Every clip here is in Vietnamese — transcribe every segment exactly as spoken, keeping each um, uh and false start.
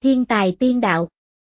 Thiên tài tiên đạo.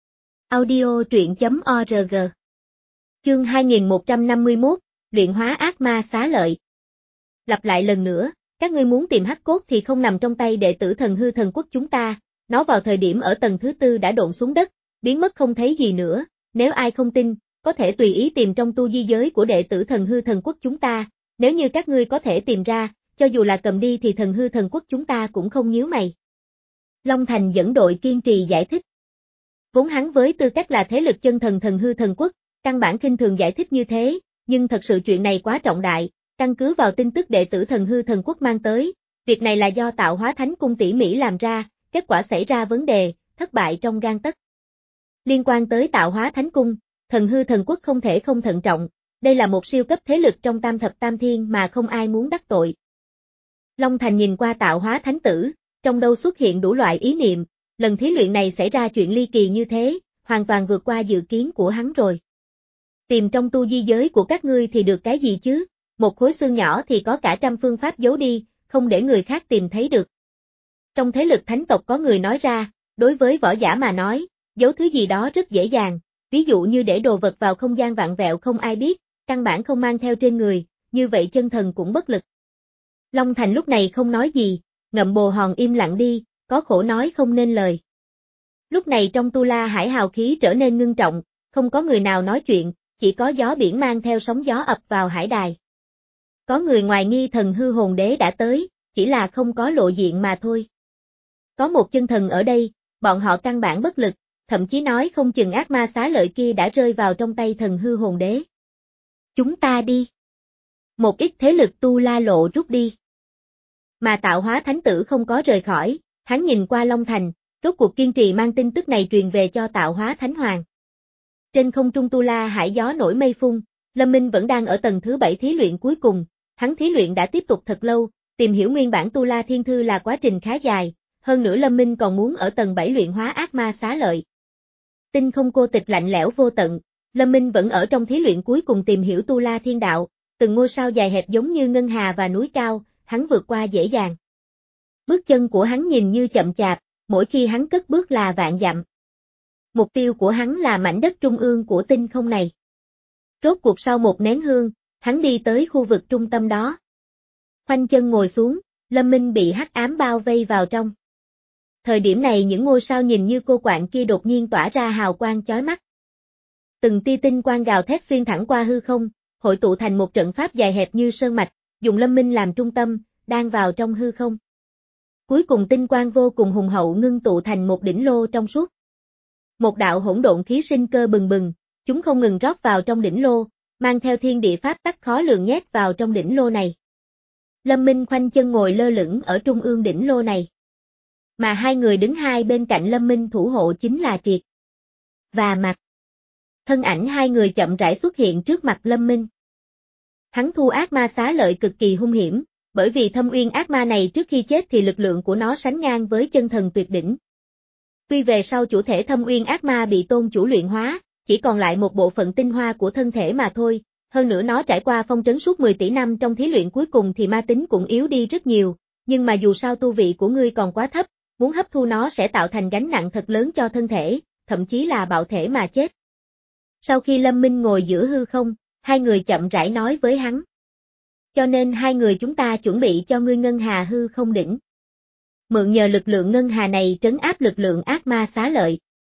Audio truyện chấm org. Chương hai nghìn một trăm năm mươi mốt, luyện hóa ác ma xá lợi. Lặp lại lần nữa, các ngươi muốn tìm hắc cốt thì không nằm trong tay đệ tử thần hư thần quốc chúng ta, nó vào thời điểm ở tầng thứ tư đã độn xuống đất, biến mất không thấy gì nữa, nếu ai không tin, có thể tùy ý tìm trong tu di giới của đệ tử thần hư thần quốc chúng ta, nếu như các ngươi có thể tìm ra, cho dù là cầm đi thì thần hư thần quốc chúng ta cũng không nhíu mày. Long Thành dẫn đội kiên trì giải thích. Vốn hắn với tư cách là thế lực chân thần thần hư thần quốc, căn bản khinh thường giải thích như thế, nhưng thật sự chuyện này quá trọng đại, căn cứ vào tin tức đệ tử thần hư thần quốc mang tới, việc này là do tạo hóa thánh cung tỉ mỉ làm ra, kết quả xảy ra vấn đề, thất bại trong gang tấc. Liên quan tới tạo hóa thánh cung, thần hư thần quốc không thể không thận trọng, đây là một siêu cấp thế lực trong tam thập tam thiên mà không ai muốn đắc tội. Long Thành nhìn qua tạo hóa thánh tử, trong đầu xuất hiện đủ loại ý niệm, lần thí luyện này xảy ra chuyện ly kỳ như thế, hoàn toàn vượt qua dự kiến của hắn rồi. Tìm trong tu di giới của các ngươi thì được cái gì chứ, một khối xương nhỏ thì có cả trăm phương pháp giấu đi, không để người khác tìm thấy được. Trong thế lực thánh tộc có người nói ra, đối với võ giả mà nói, giấu thứ gì đó rất dễ dàng, ví dụ như để đồ vật vào không gian vạn vẹo không ai biết, căn bản không mang theo trên người, như vậy chân thần cũng bất lực. Long Thành lúc này không nói gì, ngậm bồ hòn im lặng đi, có khổ nói không nên lời. Lúc này trong Tu La Hải hào khí trở nên ngưng trọng, không có người nào nói chuyện, chỉ có gió biển mang theo sóng gió ập vào hải đài. Có người ngoài nghi thần hư hồn đế đã tới, chỉ là không có lộ diện mà thôi. Có một chân thần ở đây, bọn họ căn bản bất lực, thậm chí nói không chừng ác ma xá lợi kia đã rơi vào trong tay thần hư hồn đế. Chúng ta đi. Một ít thế lực Tu La lộ rút đi. Mà tạo hóa thánh tử không có rời khỏi, hắn nhìn qua Long Thành, rốt cuộc kiên trì mang tin tức này truyền về cho tạo hóa thánh hoàng. Trên không trung Tu La Hải gió nổi mây phun, Lâm Minh vẫn đang ở tầng thứ bảy thí luyện cuối cùng, hắn thí luyện đã tiếp tục thật lâu, tìm hiểu nguyên bản Tu La Thiên Thư là quá trình khá dài, hơn nữa Lâm Minh còn muốn ở tầng bảy luyện hóa ác ma xá lợi. Tinh không cô tịch lạnh lẽo vô tận, Lâm Minh vẫn ở trong thí luyện cuối cùng tìm hiểu Tu La Thiên Đạo, từng ngôi sao dài hẹp giống như ngân hà và núi cao, hắn vượt qua dễ dàng. Bước chân của hắn nhìn như chậm chạp, mỗi khi hắn cất bước là vạn dặm. Mục tiêu của hắn là mảnh đất trung ương của tinh không này. Rốt cuộc sau một nén hương, hắn đi tới khu vực trung tâm đó. Khoanh chân ngồi xuống, Lâm Minh bị hắc ám bao vây vào trong. Thời điểm này những ngôi sao nhìn như cô quạng kia đột nhiên tỏa ra hào quang chói mắt. Từng tia tinh quang gào thét xuyên thẳng qua hư không, hội tụ thành một trận pháp dài hẹp như sơn mạch, dùng Lâm Minh làm trung tâm, đang vào trong hư không. Cuối cùng tinh quang vô cùng hùng hậu ngưng tụ thành một đỉnh lô trong suốt. Một đạo hỗn độn khí sinh cơ bừng bừng, chúng không ngừng rót vào trong đỉnh lô, mang theo thiên địa pháp tắc khó lường nhét vào trong đỉnh lô này. Lâm Minh khoanh chân ngồi lơ lửng ở trung ương đỉnh lô này. Mà hai người đứng hai bên cạnh Lâm Minh thủ hộ chính là Triệt và Mạc. Thân ảnh hai người chậm rãi xuất hiện trước mặt Lâm Minh. Hắn thu ác ma xá lợi cực kỳ hung hiểm, bởi vì thâm uyên ác ma này trước khi chết thì lực lượng của nó sánh ngang với chân thần tuyệt đỉnh. Tuy về sau chủ thể thâm uyên ác ma bị tôn chủ luyện hóa, chỉ còn lại một bộ phận tinh hoa của thân thể mà thôi, hơn nữa nó trải qua phong trấn suốt mười tỷ năm trong thí luyện cuối cùng thì ma tính cũng yếu đi rất nhiều, nhưng mà dù sao tu vị của ngươi còn quá thấp, muốn hấp thu nó sẽ tạo thành gánh nặng thật lớn cho thân thể, thậm chí là bạo thể mà chết. Sau khi Lâm Minh ngồi giữa hư không, hai người chậm rãi nói với hắn. Cho nên hai người chúng ta chuẩn bị cho ngươi ngân hà hư không đỉnh. Mượn nhờ lực lượng ngân hà này trấn áp lực lượng ác ma xá lợi.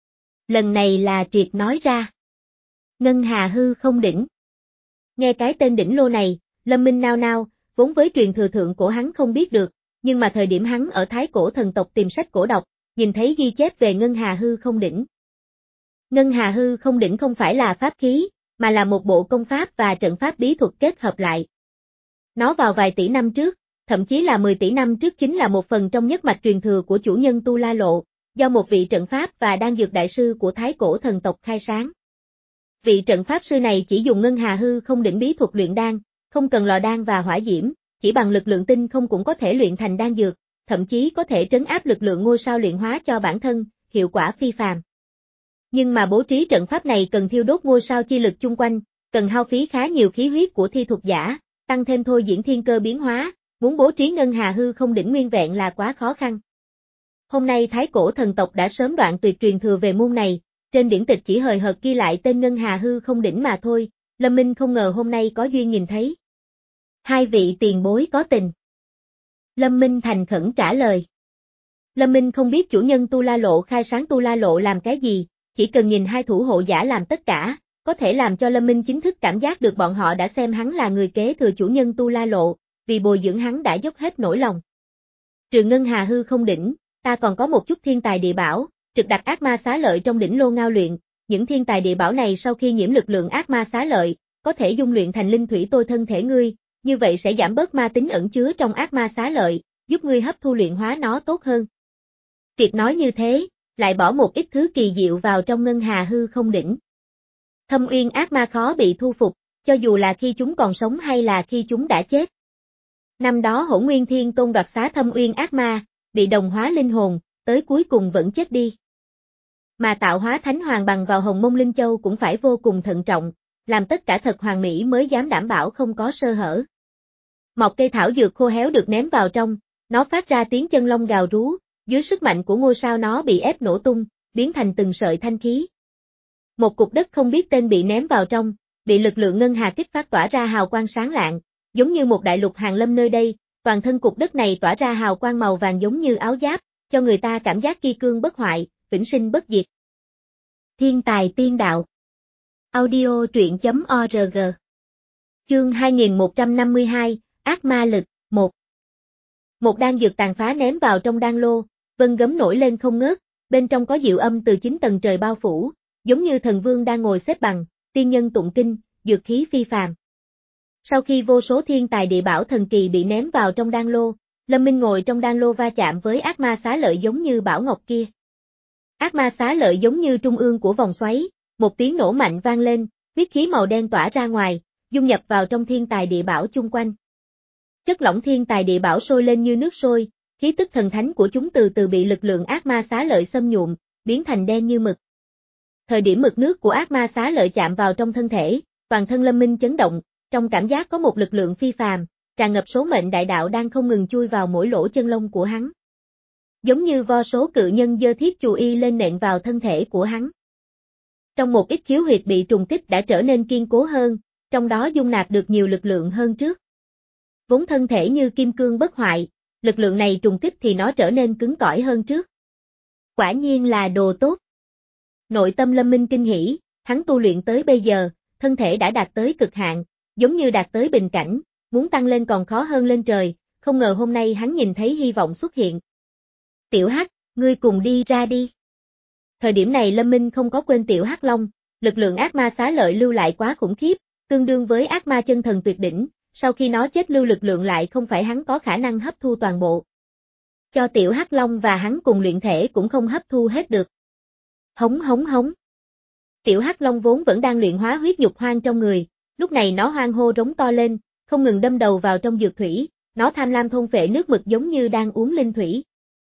Lần này là Triệt nói ra. Ngân hà hư không đỉnh. Nghe cái tên đỉnh lô này, Lâm Minh nao nao, vốn với truyền thừa thượng cổ hắn không biết được, nhưng mà thời điểm hắn ở Thái Cổ thần tộc tìm sách cổ đọc, nhìn thấy ghi chép về ngân hà hư không đỉnh. Ngân hà hư không đỉnh không phải là pháp khí, mà là một bộ công pháp và trận pháp bí thuật kết hợp lại. Nó vào vài tỷ năm trước, thậm chí là mười tỷ năm trước chính là một phần trong nhất mạch truyền thừa của chủ nhân Tu La Lộ, do một vị trận pháp và đan dược đại sư của Thái Cổ thần tộc khai sáng. Vị trận pháp sư này chỉ dùng ngân hà hư không đỉnh bí thuật luyện đan, không cần lò đan và hỏa diễm, chỉ bằng lực lượng tinh không cũng có thể luyện thành đan dược, thậm chí có thể trấn áp lực lượng ngôi sao luyện hóa cho bản thân, hiệu quả phi phàm. Nhưng mà bố trí trận pháp này cần thiêu đốt ngôi sao chi lực chung quanh, cần hao phí khá nhiều khí huyết của thi thuật giả, tăng thêm thôi diễn thiên cơ biến hóa, muốn bố trí ngân hà hư không đỉnh nguyên vẹn là quá khó khăn. Hôm nay Thái Cổ thần tộc đã sớm đoạn tuyệt truyền thừa về môn này, trên điển tịch chỉ hời hợt ghi lại tên Ngân Hà hư không đỉnh mà thôi, Lâm Minh không ngờ hôm nay có duyên nhìn thấy. Hai vị tiền bối có tình. Lâm Minh thành khẩn trả lời. Lâm Minh không biết chủ nhân Tu La Lộ khai sáng Tu La Lộ làm cái gì, chỉ cần nhìn hai thủ hộ giả làm tất cả, có thể làm cho Lâm Minh chính thức cảm giác được bọn họ đã xem hắn là người kế thừa chủ nhân Tu La Lộ, vì bồi dưỡng hắn đã dốc hết nỗi lòng. Trừ Ngân Hà hư không đỉnh, ta còn có một chút thiên tài địa bảo, trực đặt ác ma xá lợi trong đỉnh lô ngao luyện, những thiên tài địa bảo này sau khi nhiễm lực lượng ác ma xá lợi, có thể dung luyện thành linh thủy tôi thân thể ngươi, như vậy sẽ giảm bớt ma tính ẩn chứa trong ác ma xá lợi, giúp ngươi hấp thu luyện hóa nó tốt hơn. Triệt nói như thế, lại bỏ một ít thứ kỳ diệu vào trong Ngân Hà hư không đỉnh. Thâm uyên ác ma khó bị thu phục, cho dù là khi chúng còn sống hay là khi chúng đã chết. Năm đó Hỗn Nguyên Thiên Tôn đoạt xá thâm uyên ác ma, bị đồng hóa linh hồn, tới cuối cùng vẫn chết đi. Mà tạo hóa Thánh Hoàng bằng vào Hồng Mông Linh Châu cũng phải vô cùng thận trọng, làm tất cả thật hoàn mỹ mới dám đảm bảo không có sơ hở. Một cây thảo dược khô héo được ném vào trong, nó phát ra tiếng chân long gào rú, dưới sức mạnh của ngôi sao nó bị ép nổ tung, biến thành từng sợi thanh khí. Một cục đất không biết tên bị ném vào trong, bị lực lượng ngân hà kích phát tỏa ra hào quang sáng lạng, giống như một đại lục hàng lâm nơi đây, toàn thân cục đất này tỏa ra hào quang màu vàng giống như áo giáp, cho người ta cảm giác kỳ cương bất hoại, vĩnh sinh bất diệt. Thiên tài tiên đạo. Audio truyện chấm org. Chương hai nghìn một trăm năm mươi hai, Ác ma lực, một. Một đan dược tàn phá ném vào trong đan lô, vân gấm nổi lên không ngớt, bên trong có diệu âm từ chín tầng trời bao phủ, giống như thần vương đang ngồi xếp bằng, tiên nhân tụng kinh, dược khí phi phàm. Sau khi vô số thiên tài địa bảo thần kỳ bị ném vào trong đan lô, Lâm Minh ngồi trong đan lô va chạm với ác ma xá lợi giống như bảo ngọc kia. Ác ma xá lợi giống như trung ương của vòng xoáy, một tiếng nổ mạnh vang lên, huyết khí màu đen tỏa ra ngoài, dung nhập vào trong thiên tài địa bảo chung quanh. Chất lỏng thiên tài địa bảo sôi lên như nước sôi, khí tức thần thánh của chúng từ từ bị lực lượng ác ma xá lợi xâm nhuộm, biến thành đen như mực. Thời điểm mực nước của ác ma xá lợi chạm vào trong thân thể, toàn thân Lâm Minh chấn động, trong cảm giác có một lực lượng phi phàm, tràn ngập số mệnh đại đạo đang không ngừng chui vào mỗi lỗ chân lông của hắn. Giống như vô số cự nhân giơ thiết chù y lên nện vào thân thể của hắn. Trong một ít khiếu huyệt bị trùng kích đã trở nên kiên cố hơn, trong đó dung nạp được nhiều lực lượng hơn trước. Vốn thân thể như kim cương bất hoại, lực lượng này trùng kích thì nó trở nên cứng cỏi hơn trước. Quả nhiên là đồ tốt. Nội tâm Lâm Minh kinh hỉ, hắn tu luyện tới bây giờ, thân thể đã đạt tới cực hạn, giống như đạt tới bình cảnh, muốn tăng lên còn khó hơn lên trời, không ngờ hôm nay hắn nhìn thấy hy vọng xuất hiện. Tiểu Hắc, ngươi cùng đi ra đi. Thời điểm này Lâm Minh không có quên Tiểu Hắc Long, lực lượng ác ma xá lợi lưu lại quá khủng khiếp, tương đương với ác ma chân thần tuyệt đỉnh, sau khi nó chết lưu lực lượng lại không phải hắn có khả năng hấp thu toàn bộ. Cho Tiểu Hắc Long và hắn cùng luyện thể cũng không hấp thu hết được. Hống hống hống. Tiểu Hắc Long vốn vẫn đang luyện hóa huyết nhục hoang trong người, lúc này nó hoang hô rống to lên, không ngừng đâm đầu vào trong dược thủy, nó tham lam thôn phệ nước mực giống như đang uống linh thủy.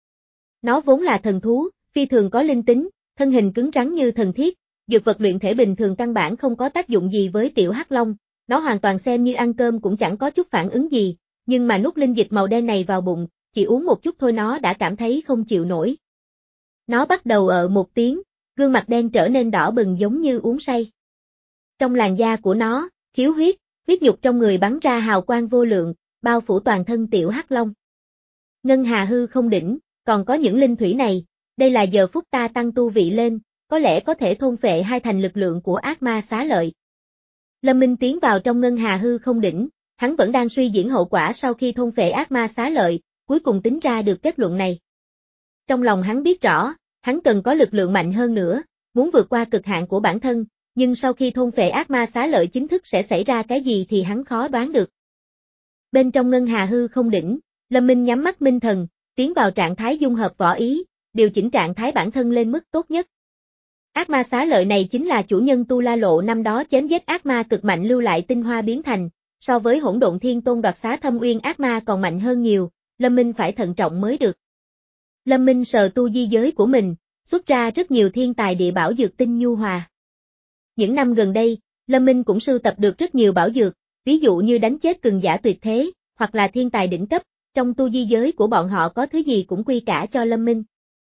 Nó vốn là thần thú, phi thường có linh tính, thân hình cứng rắn như thần thiết, dược vật luyện thể bình thường căn bản không có tác dụng gì với Tiểu Hắc Long, nó hoàn toàn xem như ăn cơm cũng chẳng có chút phản ứng gì, nhưng mà nuốt linh dịch màu đen này vào bụng, chỉ uống một chút thôi nó đã cảm thấy không chịu nổi. Nó bắt đầu ợ một tiếng, gương mặt đen trở nên đỏ bừng giống như uống say. Trong làn da của nó, khiếu huyết, huyết nhục trong người bắn ra hào quang vô lượng, bao phủ toàn thân Tiểu Hắc Long. Ngân Hà hư không đỉnh, còn có những linh thủy này, đây là giờ phút ta tăng tu vị lên, có lẽ có thể thôn phệ hai thành lực lượng của ác ma xá lợi. Lâm Minh tiến vào trong Ngân Hà hư không đỉnh, hắn vẫn đang suy diễn hậu quả sau khi thôn phệ ác ma xá lợi, cuối cùng tính ra được kết luận này. Trong lòng hắn biết rõ, hắn cần có lực lượng mạnh hơn nữa, muốn vượt qua cực hạn của bản thân, nhưng sau khi thôn phệ ác ma xá lợi chính thức sẽ xảy ra cái gì thì hắn khó đoán được. Bên trong Ngân Hà hư không đỉnh, Lâm Minh nhắm mắt minh thần, tiến vào trạng thái dung hợp võ ý, điều chỉnh trạng thái bản thân lên mức tốt nhất. Ác ma xá lợi này chính là chủ nhân Tu La Lộ năm đó chém giết ác ma cực mạnh lưu lại tinh hoa biến thành, so với Hỗn Độn Thiên Tôn đoạt xá thâm uyên ác ma còn mạnh hơn nhiều, Lâm Minh phải thận trọng mới được. Lâm Minh sờ tu di giới của mình, xuất ra rất nhiều thiên tài địa bảo dược tinh nhu hòa. Những năm gần đây, Lâm Minh cũng sưu tập được rất nhiều bảo dược, ví dụ như đánh chết cường giả tuyệt thế, hoặc là thiên tài đỉnh cấp, trong tu di giới của bọn họ có thứ gì cũng quy cả cho Lâm Minh.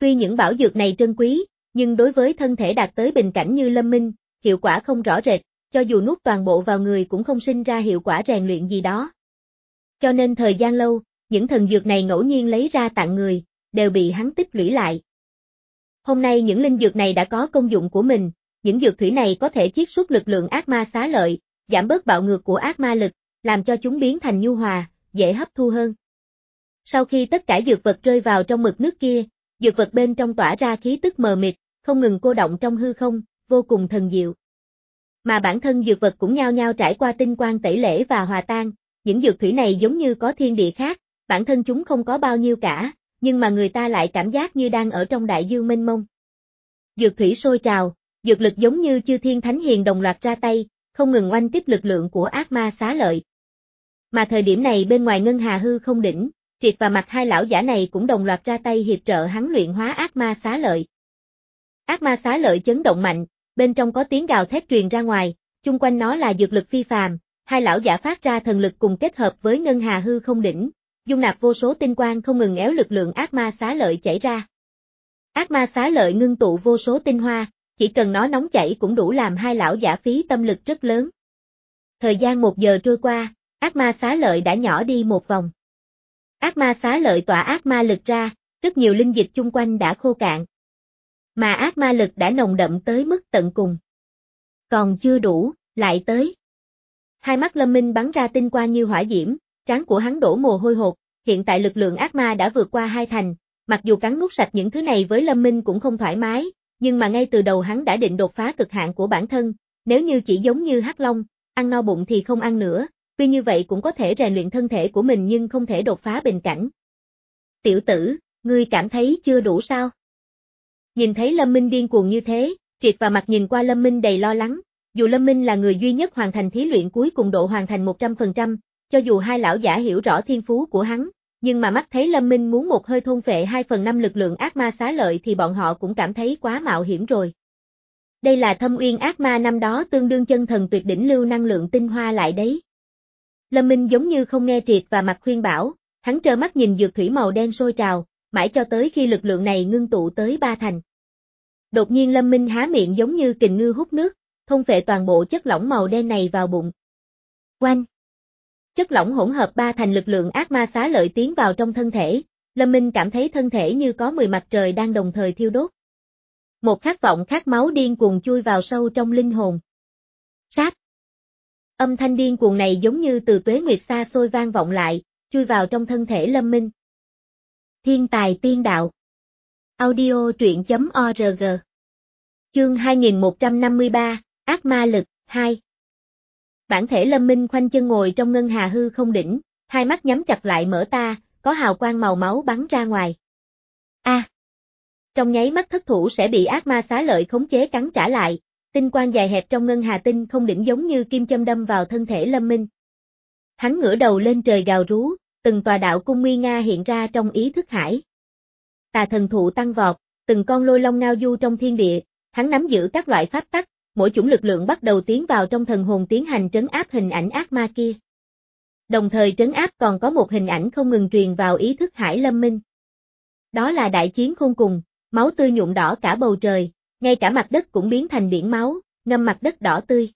Tuy những bảo dược này trân quý, nhưng đối với thân thể đạt tới bình cảnh như Lâm Minh, hiệu quả không rõ rệt, cho dù nuốt toàn bộ vào người cũng không sinh ra hiệu quả rèn luyện gì đó. Cho nên thời gian lâu, những thần dược này ngẫu nhiên lấy ra tặng người, đều bị hắn tích lũy lại. Hôm nay những linh dược này đã có công dụng của mình, những dược thủy này có thể chiết xuất lực lượng ác ma xá lợi, giảm bớt bạo ngược của ác ma lực, làm cho chúng biến thành nhu hòa, dễ hấp thu hơn. Sau khi tất cả dược vật rơi vào trong mực nước kia, dược vật bên trong tỏa ra khí tức mờ mịt, không ngừng cô động trong hư không, vô cùng thần diệu. Mà bản thân dược vật cũng nhao nhao trải qua tinh quang tẩy lễ và hòa tan, những dược thủy này giống như có thiên địa khác, bản thân chúng không có bao nhiêu cả, nhưng mà người ta lại cảm giác như đang ở trong đại dương mênh mông. Dược thủy sôi trào, dược lực giống như chư thiên thánh hiền đồng loạt ra tay, không ngừng oanh kích lực lượng của ác ma xá lợi. Mà thời điểm này bên ngoài ngân hà hư không đỉnh, Triệt và Mặt hai lão giả này cũng đồng loạt ra tay hiệp trợ hắn luyện hóa ác ma xá lợi. Ác ma xá lợi chấn động mạnh, bên trong có tiếng gào thét truyền ra ngoài, chung quanh nó là dược lực phi phàm, hai lão giả phát ra thần lực cùng kết hợp với ngân hà hư không đỉnh, dung nạp vô số tinh quang không ngừng éo lực lượng ác ma xá lợi chảy ra. Ác ma xá lợi ngưng tụ vô số tinh hoa, chỉ cần nó nóng chảy cũng đủ làm hai lão giả phí tâm lực rất lớn. Thời gian một giờ trôi qua, ác ma xá lợi đã nhỏ đi một vòng. Ác ma xá lợi tỏa ác ma lực ra, rất nhiều linh dịch chung quanh đã khô cạn. Mà ác ma lực đã nồng đậm tới mức tận cùng. Còn chưa đủ, lại tới. Hai mắt Lâm Minh bắn ra tinh quang như hỏa diễm, trán của hắn đổ mồ hôi hột, hiện tại lực lượng ác ma đã vượt qua hai thành, mặc dù cắn nuốt sạch những thứ này với Lâm Minh cũng không thoải mái, nhưng mà ngay từ đầu hắn đã định đột phá cực hạn của bản thân, nếu như chỉ giống như Hắc Long, ăn no bụng thì không ăn nữa, tuy như vậy cũng có thể rèn luyện thân thể của mình nhưng không thể đột phá bình cảnh. Tiểu tử, ngươi cảm thấy chưa đủ sao? Nhìn thấy Lâm Minh điên cuồng như thế, Triệt và Mặt nhìn qua Lâm Minh đầy lo lắng, dù Lâm Minh là người duy nhất hoàn thành thí luyện cuối cùng độ hoàn thành một trăm phần trăm, cho dù hai lão giả hiểu rõ thiên phú của hắn, nhưng mà mắt thấy Lâm Minh muốn một hơi thôn phệ hai phần năm lực lượng ác ma xá lợi thì bọn họ cũng cảm thấy quá mạo hiểm rồi. Đây là thâm uyên ác ma năm đó tương đương chân thần tuyệt đỉnh lưu năng lượng tinh hoa lại đấy. Lâm Minh giống như không nghe Triệt và Mặt khuyên bảo, hắn trơ mắt nhìn dược thủy màu đen sôi trào, mãi cho tới khi lực lượng này ngưng tụ tới ba thành. Đột nhiên Lâm Minh há miệng giống như kình ngư hút nước, thôn phệ toàn bộ chất lỏng màu đen này vào bụng. Oanh! Chất lỏng hỗn hợp ba thành lực lượng ác ma xá lợi tiến vào trong thân thể, Lâm Minh cảm thấy thân thể như có mười mặt trời đang đồng thời thiêu đốt. Một khát vọng khát máu điên cuồng chui vào sâu trong linh hồn. Sát! Âm thanh điên cuồng này giống như từ tuế nguyệt xa xôi vang vọng lại, chui vào trong thân thể Lâm Minh. Thiên tài tiên đạo. Audio truyện chấm org. Chương hai nghìn một trăm năm mươi ba, Ác ma lực, hai. Bản thể Lâm Minh khoanh chân ngồi trong ngân hà hư không đỉnh, hai mắt nhắm chặt lại mở ta, có hào quang màu máu bắn ra ngoài. A! À, trong nháy mắt thất thủ sẽ bị ác ma xá lợi khống chế cắn trả lại, tinh quang dài hẹp trong ngân hà tinh không đỉnh giống như kim châm đâm vào thân thể Lâm Minh. Hắn ngửa đầu lên trời gào rú, từng tòa đạo cung nguy nga hiện ra trong ý thức hải. Tà thần thụ tăng vọt, từng con lôi long ngao du trong thiên địa, hắn nắm giữ các loại pháp tắc, mỗi chủng lực lượng bắt đầu tiến vào trong thần hồn tiến hành trấn áp hình ảnh ác ma kia. Đồng thời trấn áp còn có một hình ảnh không ngừng truyền vào ý thức hải Lâm Minh. Đó là đại chiến khôn cùng, máu tươi nhuộm đỏ cả bầu trời, ngay cả mặt đất cũng biến thành biển máu, ngâm mặt đất đỏ tươi.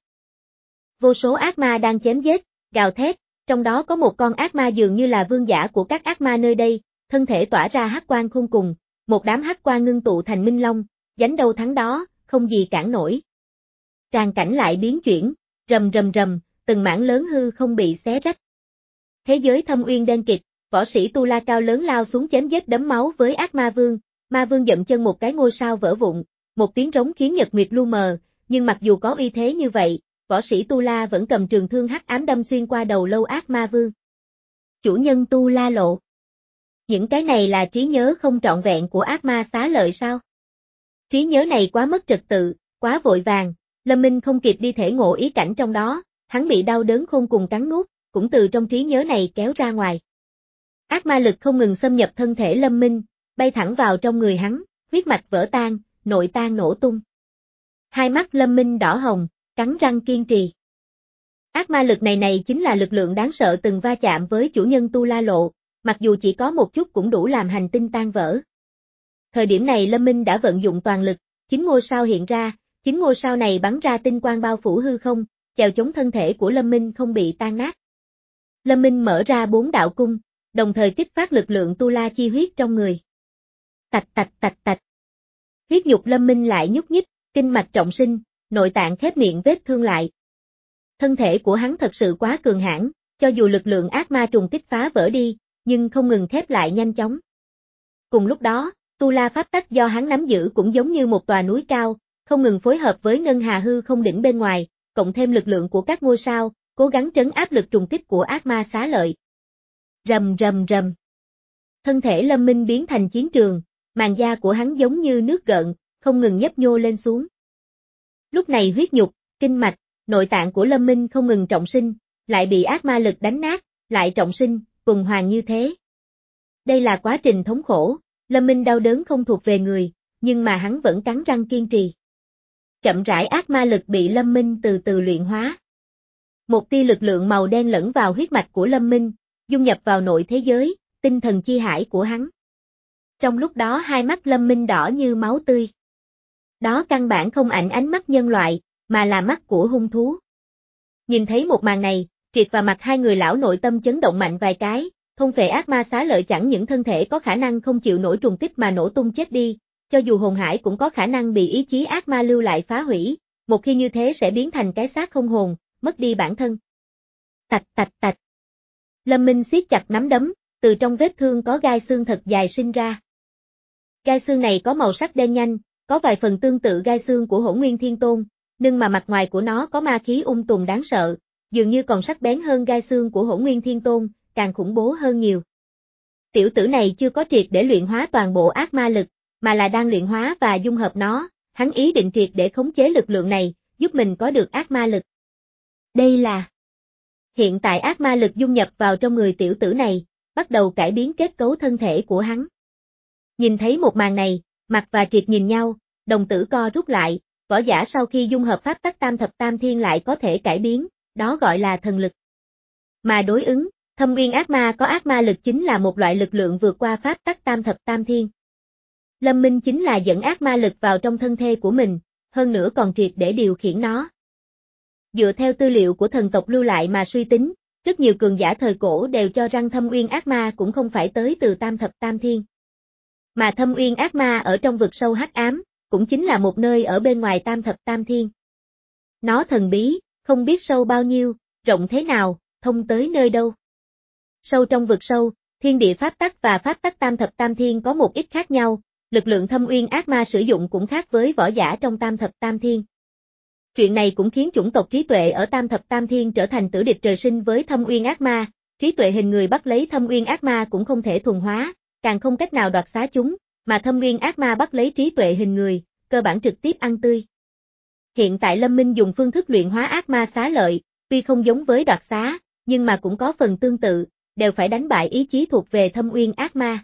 Vô số ác ma đang chém giết, gào thét, trong đó có một con ác ma dường như là vương giả của các ác ma nơi đây, thân thể tỏa ra hắc quang khôn cùng, một đám hắc quang ngưng tụ thành minh long, giánh đâu thắng đó, không gì cản nổi. Tràng cảnh lại biến chuyển, rầm rầm rầm, từng mảng lớn hư không bị xé rách. Thế giới thâm uyên đen kịt, võ sĩ tu la cao lớn lao xuống chém giết đấm máu với ác ma vương, ma vương dậm chân một cái ngôi sao vỡ vụn, một tiếng rống khiến nhật nguyệt lu mờ, nhưng mặc dù có uy thế như vậy, võ sĩ tu la vẫn cầm trường thương hắc ám đâm xuyên qua đầu lâu ác ma vương. Chủ nhân tu la lộ. Những cái này là trí nhớ không trọn vẹn của ác ma xá lợi sao? Trí nhớ này quá mất trật tự, quá vội vàng, Lâm Minh không kịp đi thể ngộ ý cảnh trong đó, hắn bị đau đớn khôn cùng cắn nuốt, cũng từ trong trí nhớ này kéo ra ngoài. Ác ma lực không ngừng xâm nhập thân thể Lâm Minh, bay thẳng vào trong người hắn, huyết mạch vỡ tan, nội tạng nổ tung. Hai mắt Lâm Minh đỏ hồng, cắn răng kiên trì. Ác ma lực này này chính là lực lượng đáng sợ từng va chạm với chủ nhân tu la lộ, mặc dù chỉ có một chút cũng đủ làm hành tinh tan vỡ. Thời điểm này Lâm Minh đã vận dụng toàn lực, chín ngôi sao hiện ra, chín ngôi sao này bắn ra tinh quang bao phủ hư không, chèo chống thân thể của Lâm Minh không bị tan nát. Lâm Minh mở ra bốn đạo cung, đồng thời kích phát lực lượng tu la chi huyết trong người. Tạch tạch tạch tạch. Huyết nhục Lâm Minh lại nhúc nhích, kinh mạch trọng sinh, nội tạng khép miệng vết thương lại. Thân thể của hắn thật sự quá cường hãn, cho dù lực lượng ác ma trùng kích phá vỡ đi, nhưng không ngừng khép lại nhanh chóng. Cùng lúc đó, tu la pháp tắc do hắn nắm giữ cũng giống như một tòa núi cao, không ngừng phối hợp với ngân hà hư không đỉnh bên ngoài, cộng thêm lực lượng của các ngôi sao, cố gắng trấn áp lực trùng kích của ác ma xá lợi. Rầm rầm rầm. Thân thể Lâm Minh biến thành chiến trường, màn da của hắn giống như nước gợn, không ngừng nhấp nhô lên xuống. Lúc này huyết nhục, kinh mạch, nội tạng của Lâm Minh không ngừng trọng sinh, lại bị ác ma lực đánh nát, lại trọng sinh, tuần hoàn như thế. Đây là quá trình thống khổ, Lâm Minh đau đớn không thuộc về người, nhưng mà hắn vẫn cắn răng kiên trì. Chậm rãi ác ma lực bị Lâm Minh từ từ luyện hóa. Một tia lực lượng màu đen lẫn vào huyết mạch của Lâm Minh, dung nhập vào nội thế giới, tinh thần chi hải của hắn. Trong lúc đó hai mắt Lâm Minh đỏ như máu tươi. Đó căn bản không ảnh ánh mắt nhân loại, mà là mắt của hung thú. Nhìn thấy một màn này, Triệt và mặt hai người lão nội tâm chấn động mạnh vài cái, thôn phệ ác ma xá lợi chẳng những thân thể có khả năng không chịu nổi trùng kích mà nổ tung chết đi, cho dù hồn hải cũng có khả năng bị ý chí ác ma lưu lại phá hủy, một khi như thế sẽ biến thành cái xác không hồn, mất đi bản thân. Tạch tạch tạch. Lâm Minh siết chặt nắm đấm, từ trong vết thương có gai xương thật dài sinh ra. Gai xương này có màu sắc đen nhanh, có vài phần tương tự gai xương của Hỗn Nguyên Thiên Tôn, nhưng mà mặt ngoài của nó có ma khí ung tùm đáng sợ, dường như còn sắc bén hơn gai xương của Hỗn Nguyên Thiên Tôn, càng khủng bố hơn nhiều. Tiểu tử này chưa có triệt để luyện hóa toàn bộ ác ma lực, mà là đang luyện hóa và dung hợp nó, hắn ý định triệt để khống chế lực lượng này, giúp mình có được ác ma lực. Đây là... Hiện tại ác ma lực dung nhập vào trong người tiểu tử này, bắt đầu cải biến kết cấu thân thể của hắn. Nhìn thấy một màn này, Mặt và Triệt nhìn nhau, đồng tử co rút lại, võ giả sau khi dung hợp pháp tắc tam thập tam thiên lại có thể cải biến, đó gọi là thần lực. Mà đối ứng, Thâm Uyên ác ma có ác ma lực chính là một loại lực lượng vượt qua pháp tắc tam thập tam thiên. Lâm Minh chính là dẫn ác ma lực vào trong thân thể của mình, hơn nữa còn triệt để điều khiển nó. Dựa theo tư liệu của thần tộc lưu lại mà suy tính, rất nhiều cường giả thời cổ đều cho rằng Thâm Uyên ác ma cũng không phải tới từ tam thập tam thiên. Mà Thâm Uyên ác ma ở trong vực sâu hắc ám, cũng chính là một nơi ở bên ngoài tam thập tam thiên. Nó thần bí, không biết sâu bao nhiêu, rộng thế nào, thông tới nơi đâu. Sâu trong vực sâu, thiên địa pháp tắc và pháp tắc tam thập tam thiên có một ít khác nhau, lực lượng Thâm Uyên ác ma sử dụng cũng khác với võ giả trong tam thập tam thiên. Chuyện này cũng khiến chủng tộc trí tuệ ở tam thập tam thiên trở thành tử địch trời sinh với Thâm Uyên ác ma, trí tuệ hình người bắt lấy Thâm Uyên ác ma cũng không thể thuần hóa, càng không cách nào đoạt xá chúng, mà Thâm Uyên ác ma bắt lấy trí tuệ hình người, cơ bản trực tiếp ăn tươi. Hiện tại Lâm Minh dùng phương thức luyện hóa ác ma xá lợi, tuy không giống với đoạt xá, nhưng mà cũng có phần tương tự, đều phải đánh bại ý chí thuộc về Thâm Uyên ác ma.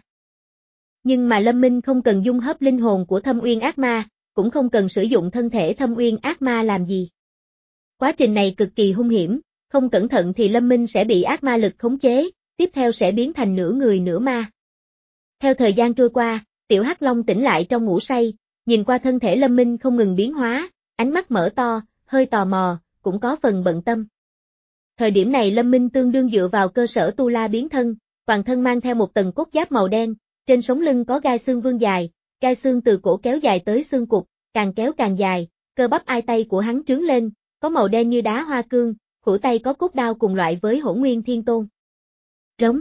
Nhưng mà Lâm Minh không cần dung hấp linh hồn của Thâm Uyên ác ma, cũng không cần sử dụng thân thể Thâm Uyên ác ma làm gì. Quá trình này cực kỳ hung hiểm, không cẩn thận thì Lâm Minh sẽ bị ác ma lực khống chế, tiếp theo sẽ biến thành nửa người nửa ma. Theo thời gian trôi qua, Tiểu Hắc Long tỉnh lại trong ngủ say, nhìn qua thân thể Lâm Minh không ngừng biến hóa, ánh mắt mở to, hơi tò mò, cũng có phần bận tâm. Thời điểm này Lâm Minh tương đương dựa vào cơ sở tu la biến thân, toàn thân mang theo một tầng cốt giáp màu đen, trên sống lưng có gai xương vương dài, gai xương từ cổ kéo dài tới xương cụt, càng kéo càng dài, cơ bắp ai tay của hắn trướng lên, có màu đen như đá hoa cương, khuỷu tay có cốt đao cùng loại với Hỗn Nguyên Thiên Tôn. Rống.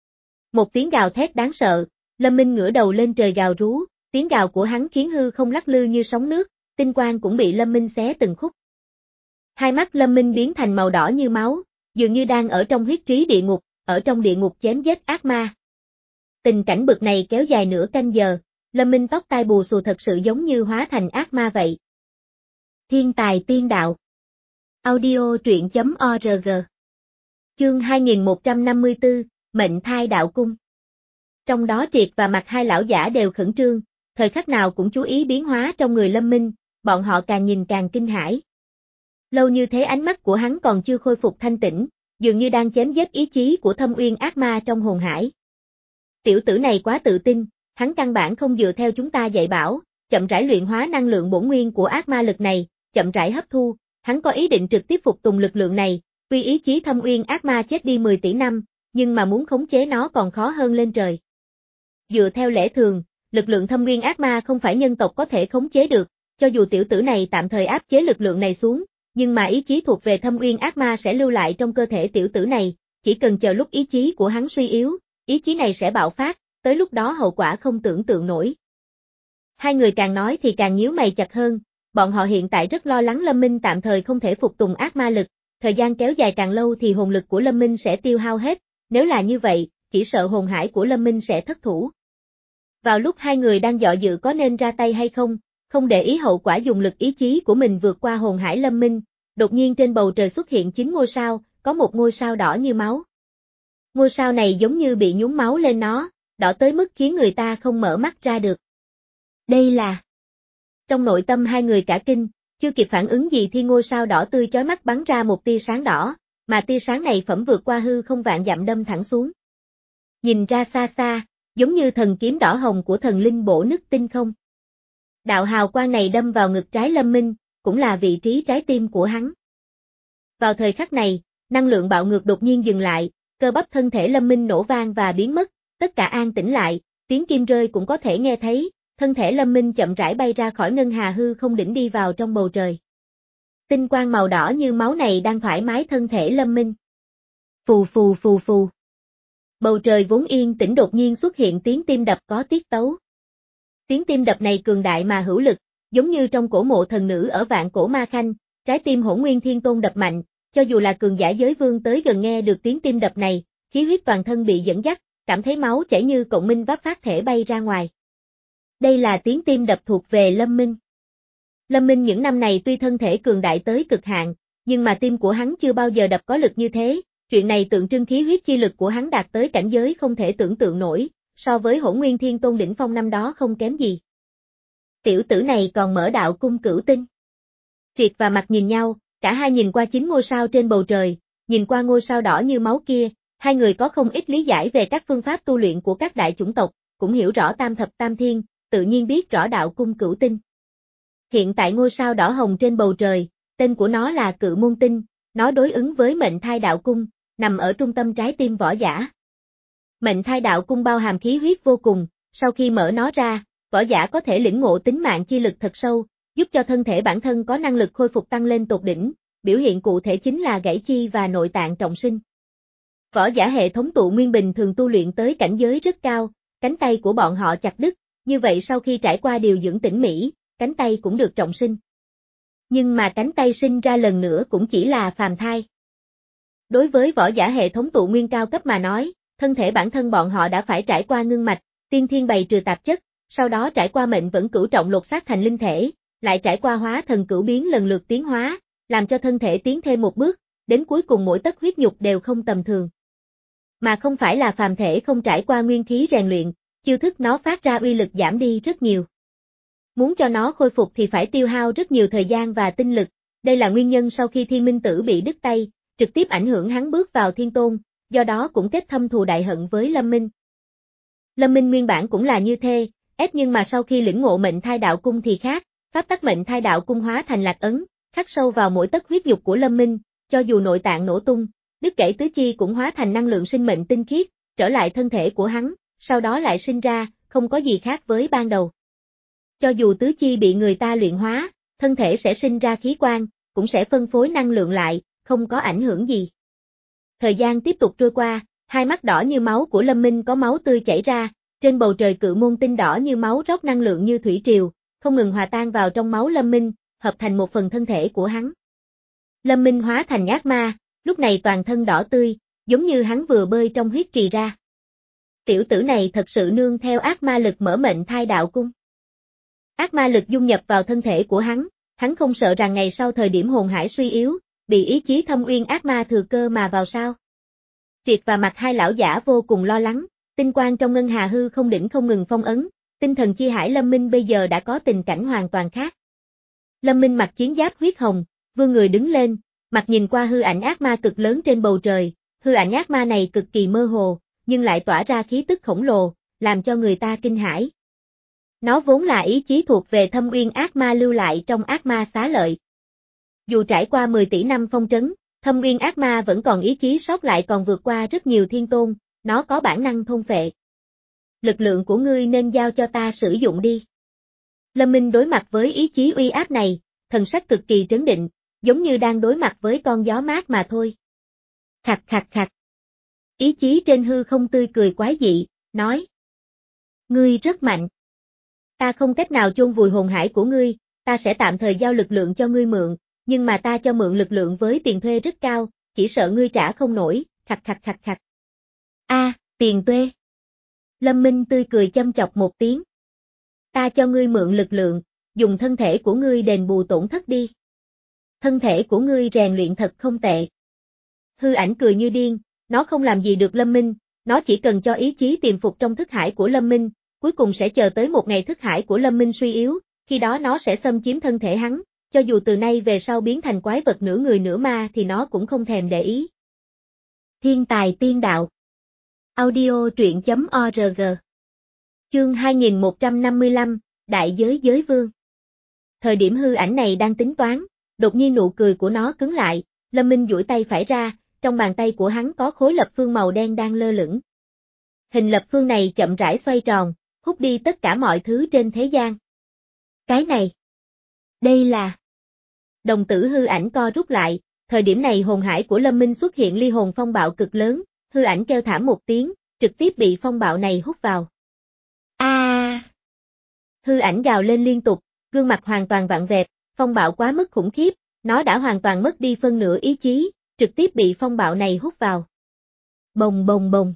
Một tiếng gào thét đáng sợ, Lâm Minh ngửa đầu lên trời gào rú, tiếng gào của hắn khiến hư không lắc lư như sóng nước, tinh quang cũng bị Lâm Minh xé từng khúc. Hai mắt Lâm Minh biến thành màu đỏ như máu, dường như đang ở trong huyết trí địa ngục, ở trong địa ngục chém giết ác ma. Tình cảnh bực này kéo dài nửa canh giờ, Lâm Minh tóc tai bù xù thật sự giống như hóa thành ác ma vậy. Thiên tài tiên đạo. Audio truyện chấm org. Chương hai nghìn một trăm năm mươi tư, Mệnh thai đạo cung. Trong đó Triệt và mặt hai lão giả đều khẩn trương, thời khắc nào cũng chú ý biến hóa trong người Lâm Minh, bọn họ càng nhìn càng kinh hãi. Lâu như thế ánh mắt của hắn còn chưa khôi phục thanh tĩnh, dường như đang chém giết ý chí của Thâm Uyên ác ma trong hồn hải. Tiểu tử này quá tự tin, hắn căn bản không dựa theo chúng ta dạy bảo, chậm rãi luyện hóa năng lượng bổn nguyên của ác ma lực này, chậm rãi hấp thu, hắn có ý định trực tiếp phục tùng lực lượng này, tuy ý chí thâm uyên ác ma chết đi mười tỷ năm, nhưng mà muốn khống chế nó còn khó hơn lên trời. Dựa theo lẽ thường, lực lượng thâm uyên ác ma không phải nhân tộc có thể khống chế được, cho dù tiểu tử này tạm thời áp chế lực lượng này xuống, nhưng mà ý chí thuộc về thâm uyên ác ma sẽ lưu lại trong cơ thể tiểu tử này, chỉ cần chờ lúc ý chí của hắn suy yếu, ý chí này sẽ bạo phát, tới lúc đó hậu quả không tưởng tượng nổi. Hai người càng nói thì càng nhíu mày chặt hơn, bọn họ hiện tại rất lo lắng Lâm Minh tạm thời không thể phục tùng ác ma lực, thời gian kéo dài càng lâu thì hồn lực của Lâm Minh sẽ tiêu hao hết, nếu là như vậy, chỉ sợ hồn hải của Lâm Minh sẽ thất thủ. Vào lúc hai người đang dọ dự có nên ra tay hay không, không để ý hậu quả dùng lực ý chí của mình vượt qua hồn hải Lâm Minh, đột nhiên trên bầu trời xuất hiện chín ngôi sao, có một ngôi sao đỏ như máu. Ngôi sao này giống như bị nhúng máu lên nó, đỏ tới mức khiến người ta không mở mắt ra được. Đây là... Trong nội tâm hai người cả kinh, chưa kịp phản ứng gì thì ngôi sao đỏ tươi chói mắt bắn ra một tia sáng đỏ, mà tia sáng này phẩm vượt qua hư không vạn dặm đâm thẳng xuống. Nhìn ra xa xa, giống như thần kiếm đỏ hồng của thần linh bổ nứt tinh không. Đạo hào quang này đâm vào ngực trái Lâm Minh, cũng là vị trí trái tim của hắn. Vào thời khắc này, năng lượng bạo ngược đột nhiên dừng lại, cơ bắp thân thể Lâm Minh nổ vang và biến mất, tất cả an tĩnh lại, tiếng kim rơi cũng có thể nghe thấy, thân thể Lâm Minh chậm rãi bay ra khỏi ngân hà hư không đỉnh đi vào trong bầu trời. Tinh quang màu đỏ như máu này đang thoải mái thân thể Lâm Minh. Phù phù phù phù. Bầu trời vốn yên tĩnh đột nhiên xuất hiện tiếng tim đập có tiết tấu. Tiếng tim đập này cường đại mà hữu lực, giống như trong cổ mộ thần nữ ở vạn cổ ma khanh, trái tim Hỗn Nguyên Thiên Tôn đập mạnh, cho dù là cường giả giới vương tới gần nghe được tiếng tim đập này, khí huyết toàn thân bị dẫn dắt, cảm thấy máu chảy như cộng minh váp phát thể bay ra ngoài. Đây là tiếng tim đập thuộc về Lâm Minh. Lâm Minh những năm này tuy thân thể cường đại tới cực hạn, nhưng mà tim của hắn chưa bao giờ đập có lực như thế, chuyện này tượng trưng khí huyết chi lực của hắn đạt tới cảnh giới không thể tưởng tượng nổi, so với Hỗn Nguyên Thiên Tôn đỉnh phong năm đó không kém gì. Tiểu tử này còn mở đạo cung cửu tinh. Triệt và Mặt nhìn nhau, cả hai nhìn qua chín ngôi sao trên bầu trời, nhìn qua ngôi sao đỏ như máu kia, hai người có không ít lý giải về các phương pháp tu luyện của các đại chủng tộc, cũng hiểu rõ tam thập tam thiên, tự nhiên biết rõ đạo cung cửu tinh. Hiện tại ngôi sao đỏ hồng trên bầu trời, tên của nó là Cự Môn Tinh, nó đối ứng với mệnh thai đạo cung, nằm ở trung tâm trái tim võ giả. Mệnh thai đạo cung bao hàm khí huyết vô cùng, sau khi mở nó ra, võ giả có thể lĩnh ngộ tính mạng chi lực thật sâu, giúp cho thân thể bản thân có năng lực khôi phục tăng lên tột đỉnh, biểu hiện cụ thể chính là gãy chi và nội tạng trọng sinh. Võ giả hệ thống tụ nguyên bình thường tu luyện tới cảnh giới rất cao, cánh tay của bọn họ chặt đứt, như vậy sau khi trải qua điều dưỡng tỉ mỉ, cánh tay cũng được trọng sinh. Nhưng mà cánh tay sinh ra lần nữa cũng chỉ là phàm thai. Đối với võ giả hệ thống tụ nguyên cao cấp mà nói, thân thể bản thân bọn họ đã phải trải qua ngưng mạch, tiên thiên bày trừ tạp chất, sau đó trải qua mệnh vẫn cửu trọng lột xác thành linh thể, lại trải qua hóa thần cửu biến lần lượt tiến hóa, làm cho thân thể tiến thêm một bước, đến cuối cùng mỗi tấc huyết nhục đều không tầm thường. Mà không phải là phàm thể không trải qua nguyên khí rèn luyện, chiêu thức nó phát ra uy lực giảm đi rất nhiều. Muốn cho nó khôi phục thì phải tiêu hao rất nhiều thời gian và tinh lực, đây là nguyên nhân sau khi Thiên Minh Tử bị đứt tay, trực tiếp ảnh hưởng hắn bước vào Thiên Tôn, do đó cũng kết thâm thù đại hận với Lâm Minh. Lâm Minh nguyên bản cũng là như thế, ép nhưng mà sau khi lĩnh ngộ mệnh thai đạo cung thì khác, pháp tắc mệnh thai đạo cung hóa thành lạc ấn, khắc sâu vào mỗi tấc huyết nhục của Lâm Minh, cho dù nội tạng nổ tung, đứt gãy tứ chi cũng hóa thành năng lượng sinh mệnh tinh khiết, trở lại thân thể của hắn, sau đó lại sinh ra, không có gì khác với ban đầu. Cho dù tứ chi bị người ta luyện hóa, thân thể sẽ sinh ra khí quan, cũng sẽ phân phối năng lượng lại, không có ảnh hưởng gì. Thời gian tiếp tục trôi qua, hai mắt đỏ như máu của Lâm Minh có máu tươi chảy ra, trên bầu trời Cự Môn Tinh đỏ như máu rót năng lượng như thủy triều, không ngừng hòa tan vào trong máu Lâm Minh, hợp thành một phần thân thể của hắn. Lâm Minh hóa thành ác ma, lúc này toàn thân đỏ tươi, giống như hắn vừa bơi trong huyết trì ra. Tiểu tử này thật sự nương theo ác ma lực mở mệnh thai đạo cung. Ác ma lực dung nhập vào thân thể của hắn, hắn không sợ rằng ngày sau thời điểm hồn hải suy yếu, bị ý chí thâm uyên ác ma thừa cơ mà vào sao. Triệt và Mặt hai lão giả vô cùng lo lắng, tinh quang trong ngân hà hư không đỉnh không ngừng phong ấn, tinh thần chi hải Lâm Minh bây giờ đã có tình cảnh hoàn toàn khác. Lâm Minh mặc chiến giáp huyết hồng, vươn người đứng lên, mặt nhìn qua hư ảnh ác ma cực lớn trên bầu trời, hư ảnh ác ma này cực kỳ mơ hồ, nhưng lại tỏa ra khí tức khổng lồ, làm cho người ta kinh hãi. Nó vốn là ý chí thuộc về Thâm Uyên ác ma lưu lại trong ác ma xá lợi. Dù trải qua mười tỷ năm phong trấn, Thâm Uyên ác ma vẫn còn ý chí sót lại còn vượt qua rất nhiều thiên tôn, nó có bản năng thôn phệ. Lực lượng của ngươi nên giao cho ta sử dụng đi. Lâm Minh đối mặt với ý chí uy áp này, thần sắc cực kỳ trấn định, giống như đang đối mặt với con gió mát mà thôi. Khặt khặt khặt. Ý chí trên hư không tươi cười quái dị, nói. Ngươi rất mạnh. Ta không cách nào chôn vùi hồn hải của ngươi, ta sẽ tạm thời giao lực lượng cho ngươi mượn, nhưng mà ta cho mượn lực lượng với tiền thuê rất cao, chỉ sợ ngươi trả không nổi, khặt khặt khặt khặt. A, tiền thuê. Lâm Minh tươi cười châm chọc một tiếng. Ta cho ngươi mượn lực lượng, dùng thân thể của ngươi đền bù tổn thất đi. Thân thể của ngươi rèn luyện thật không tệ. Hư ảnh cười như điên, nó không làm gì được Lâm Minh, nó chỉ cần cho ý chí tiềm phục trong thức hải của Lâm Minh, cuối cùng sẽ chờ tới một ngày thức hải của Lâm Minh suy yếu, khi đó nó sẽ xâm chiếm thân thể hắn, cho dù từ nay về sau biến thành quái vật nửa người nửa ma thì nó cũng không thèm để ý. Thiên tài tiên đạo. Audio truyện chấm org. Chương hai nghìn một trăm năm mươi lăm, Đại giới giới vương. Thời điểm hư ảnh này đang tính toán, đột nhiên nụ cười của nó cứng lại, Lâm Minh duỗi tay phải ra, trong bàn tay của hắn có khối lập phương màu đen đang lơ lửng. Hình lập phương này chậm rãi xoay tròn, hút đi tất cả mọi thứ trên thế gian. Cái này, đây là... Đồng tử hư ảnh co rút lại, thời điểm này hồn hải của Lâm Minh xuất hiện ly hồn phong bạo cực lớn, hư ảnh kêu thảm một tiếng, trực tiếp bị phong bạo này hút vào. A! À! Hư ảnh gào lên liên tục, gương mặt hoàn toàn vặn vẹo, phong bạo quá mức khủng khiếp, nó đã hoàn toàn mất đi phân nửa ý chí, trực tiếp bị phong bạo này hút vào. Bồng bồng bồng.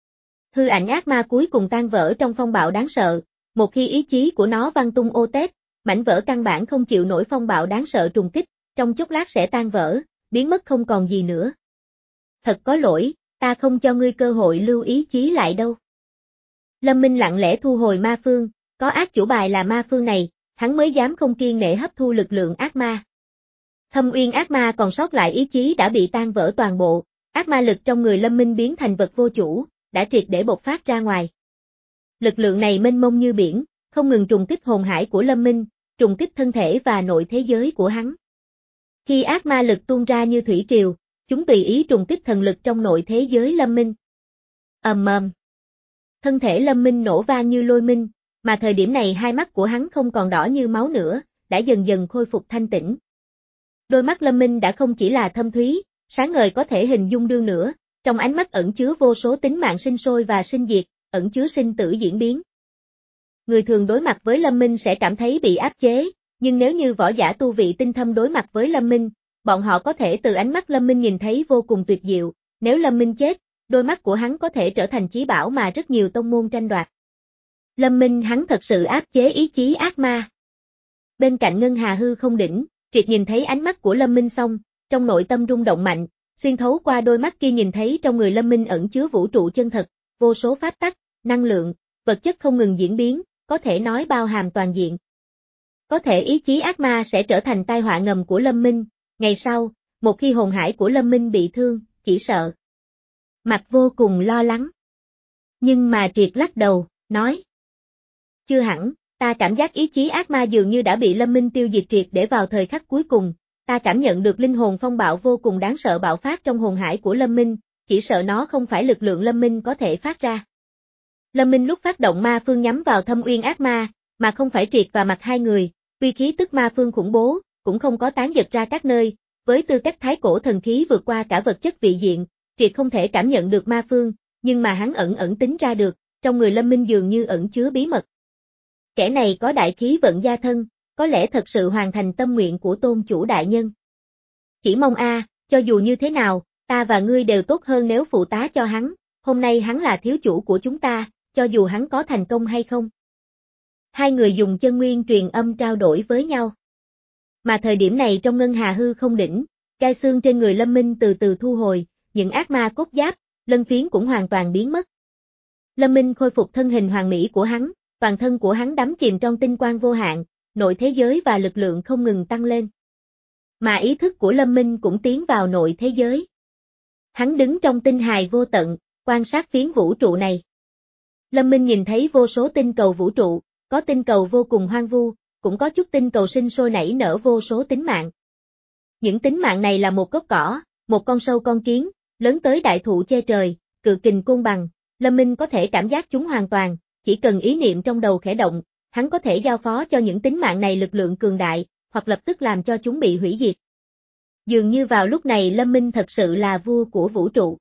Hư ảnh ác ma cuối cùng tan vỡ trong phong bạo đáng sợ, một khi ý chí của nó văng tung ô tét, mảnh vỡ căn bản không chịu nổi phong bạo đáng sợ trùng kích, trong chốc lát sẽ tan vỡ, biến mất không còn gì nữa. Thật có lỗi, ta không cho ngươi cơ hội lưu ý chí lại đâu. Lâm Minh lặng lẽ thu hồi ma phương, có ác chủ bài là ma phương này, hắn mới dám không kiêng nể hấp thu lực lượng ác ma. Thâm Uyên ác ma còn sót lại ý chí đã bị tan vỡ toàn bộ, ác ma lực trong người Lâm Minh biến thành vật vô chủ, đã triệt để bộc phát ra ngoài. Lực lượng này mênh mông như biển, không ngừng trùng kích hồn hải của Lâm Minh, trùng kích thân thể và nội thế giới của hắn. Khi ác ma lực tuôn ra như thủy triều, chúng tùy ý trùng kích thần lực trong nội thế giới Lâm Minh. Ầm ầm. Thân thể Lâm Minh nổ vang như lôi minh, mà thời điểm này hai mắt của hắn không còn đỏ như máu nữa, đã dần dần khôi phục thanh tĩnh. Đôi mắt Lâm Minh đã không chỉ là thâm thúy, sáng ngời có thể hình dung đương nữa, trong ánh mắt ẩn chứa vô số tính mạng sinh sôi và sinh diệt, ẩn chứa sinh tử diễn biến. Người thường đối mặt với Lâm Minh sẽ cảm thấy bị áp chế, nhưng nếu như võ giả tu vị tinh thâm đối mặt với Lâm Minh, bọn họ có thể từ ánh mắt Lâm Minh nhìn thấy vô cùng tuyệt diệu, nếu Lâm Minh chết, đôi mắt của hắn có thể trở thành chí bảo mà rất nhiều tông môn tranh đoạt. Lâm Minh hắn thật sự áp chế ý chí ác ma. Bên cạnh Ngân Hà hư không đỉnh, Triệt nhìn thấy ánh mắt của Lâm Minh xong, trong nội tâm rung động mạnh, xuyên thấu qua đôi mắt kia nhìn thấy trong người Lâm Minh ẩn chứa vũ trụ chân thật, vô số pháp tắc, năng lượng, vật chất không ngừng diễn biến, có thể nói bao hàm toàn diện. Có thể ý chí ác ma sẽ trở thành tai họa ngầm của Lâm Minh, ngày sau, một khi hồn hải của Lâm Minh bị thương, chỉ sợ. Mặt vô cùng lo lắng. Nhưng mà Triệt lắc đầu, nói. Chưa hẳn, ta cảm giác ý chí ác ma dường như đã bị Lâm Minh tiêu diệt triệt để vào thời khắc cuối cùng, ta cảm nhận được linh hồn phong bạo vô cùng đáng sợ bạo phát trong hồn hải của Lâm Minh, chỉ sợ nó không phải lực lượng Lâm Minh có thể phát ra. Lâm Minh lúc phát động ma phương nhắm vào Thâm Uyên ác ma, mà không phải Triệt và mặt hai người, uy khí tức ma phương khủng bố, cũng không có tán giật ra các nơi, với tư cách thái cổ thần khí vượt qua cả vật chất vị diện, Triệt không thể cảm nhận được ma phương, nhưng mà hắn ẩn ẩn tính ra được, trong người Lâm Minh dường như ẩn chứa bí mật. Kẻ này có đại khí vận gia thân, có lẽ thật sự hoàn thành tâm nguyện của tôn chủ đại nhân. Chỉ mong a, à, cho dù như thế nào, ta và ngươi đều tốt hơn nếu phụ tá cho hắn, hôm nay hắn là thiếu chủ của chúng ta, cho dù hắn có thành công hay không. Hai người dùng chân nguyên truyền âm trao đổi với nhau. Mà thời điểm này trong Ngân Hà hư không đỉnh, gai xương trên người Lâm Minh từ từ thu hồi, những ác ma cốt giáp, lân phiến cũng hoàn toàn biến mất. Lâm Minh khôi phục thân hình hoàn mỹ của hắn, toàn thân của hắn đắm chìm trong tinh quang vô hạn, nội thế giới và lực lượng không ngừng tăng lên. Mà ý thức của Lâm Minh cũng tiến vào nội thế giới. Hắn đứng trong tinh hài vô tận, quan sát phiến vũ trụ này. Lâm Minh nhìn thấy vô số tinh cầu vũ trụ, có tinh cầu vô cùng hoang vu, cũng có chút tinh cầu sinh sôi nảy nở vô số tính mạng. Những tính mạng này là một gốc cỏ, một con sâu con kiến, lớn tới đại thụ che trời, cự kình côn bằng, Lâm Minh có thể cảm giác chúng hoàn toàn, chỉ cần ý niệm trong đầu khẽ động, hắn có thể giao phó cho những tính mạng này lực lượng cường đại, hoặc lập tức làm cho chúng bị hủy diệt. Dường như vào lúc này Lâm Minh thật sự là vua của vũ trụ.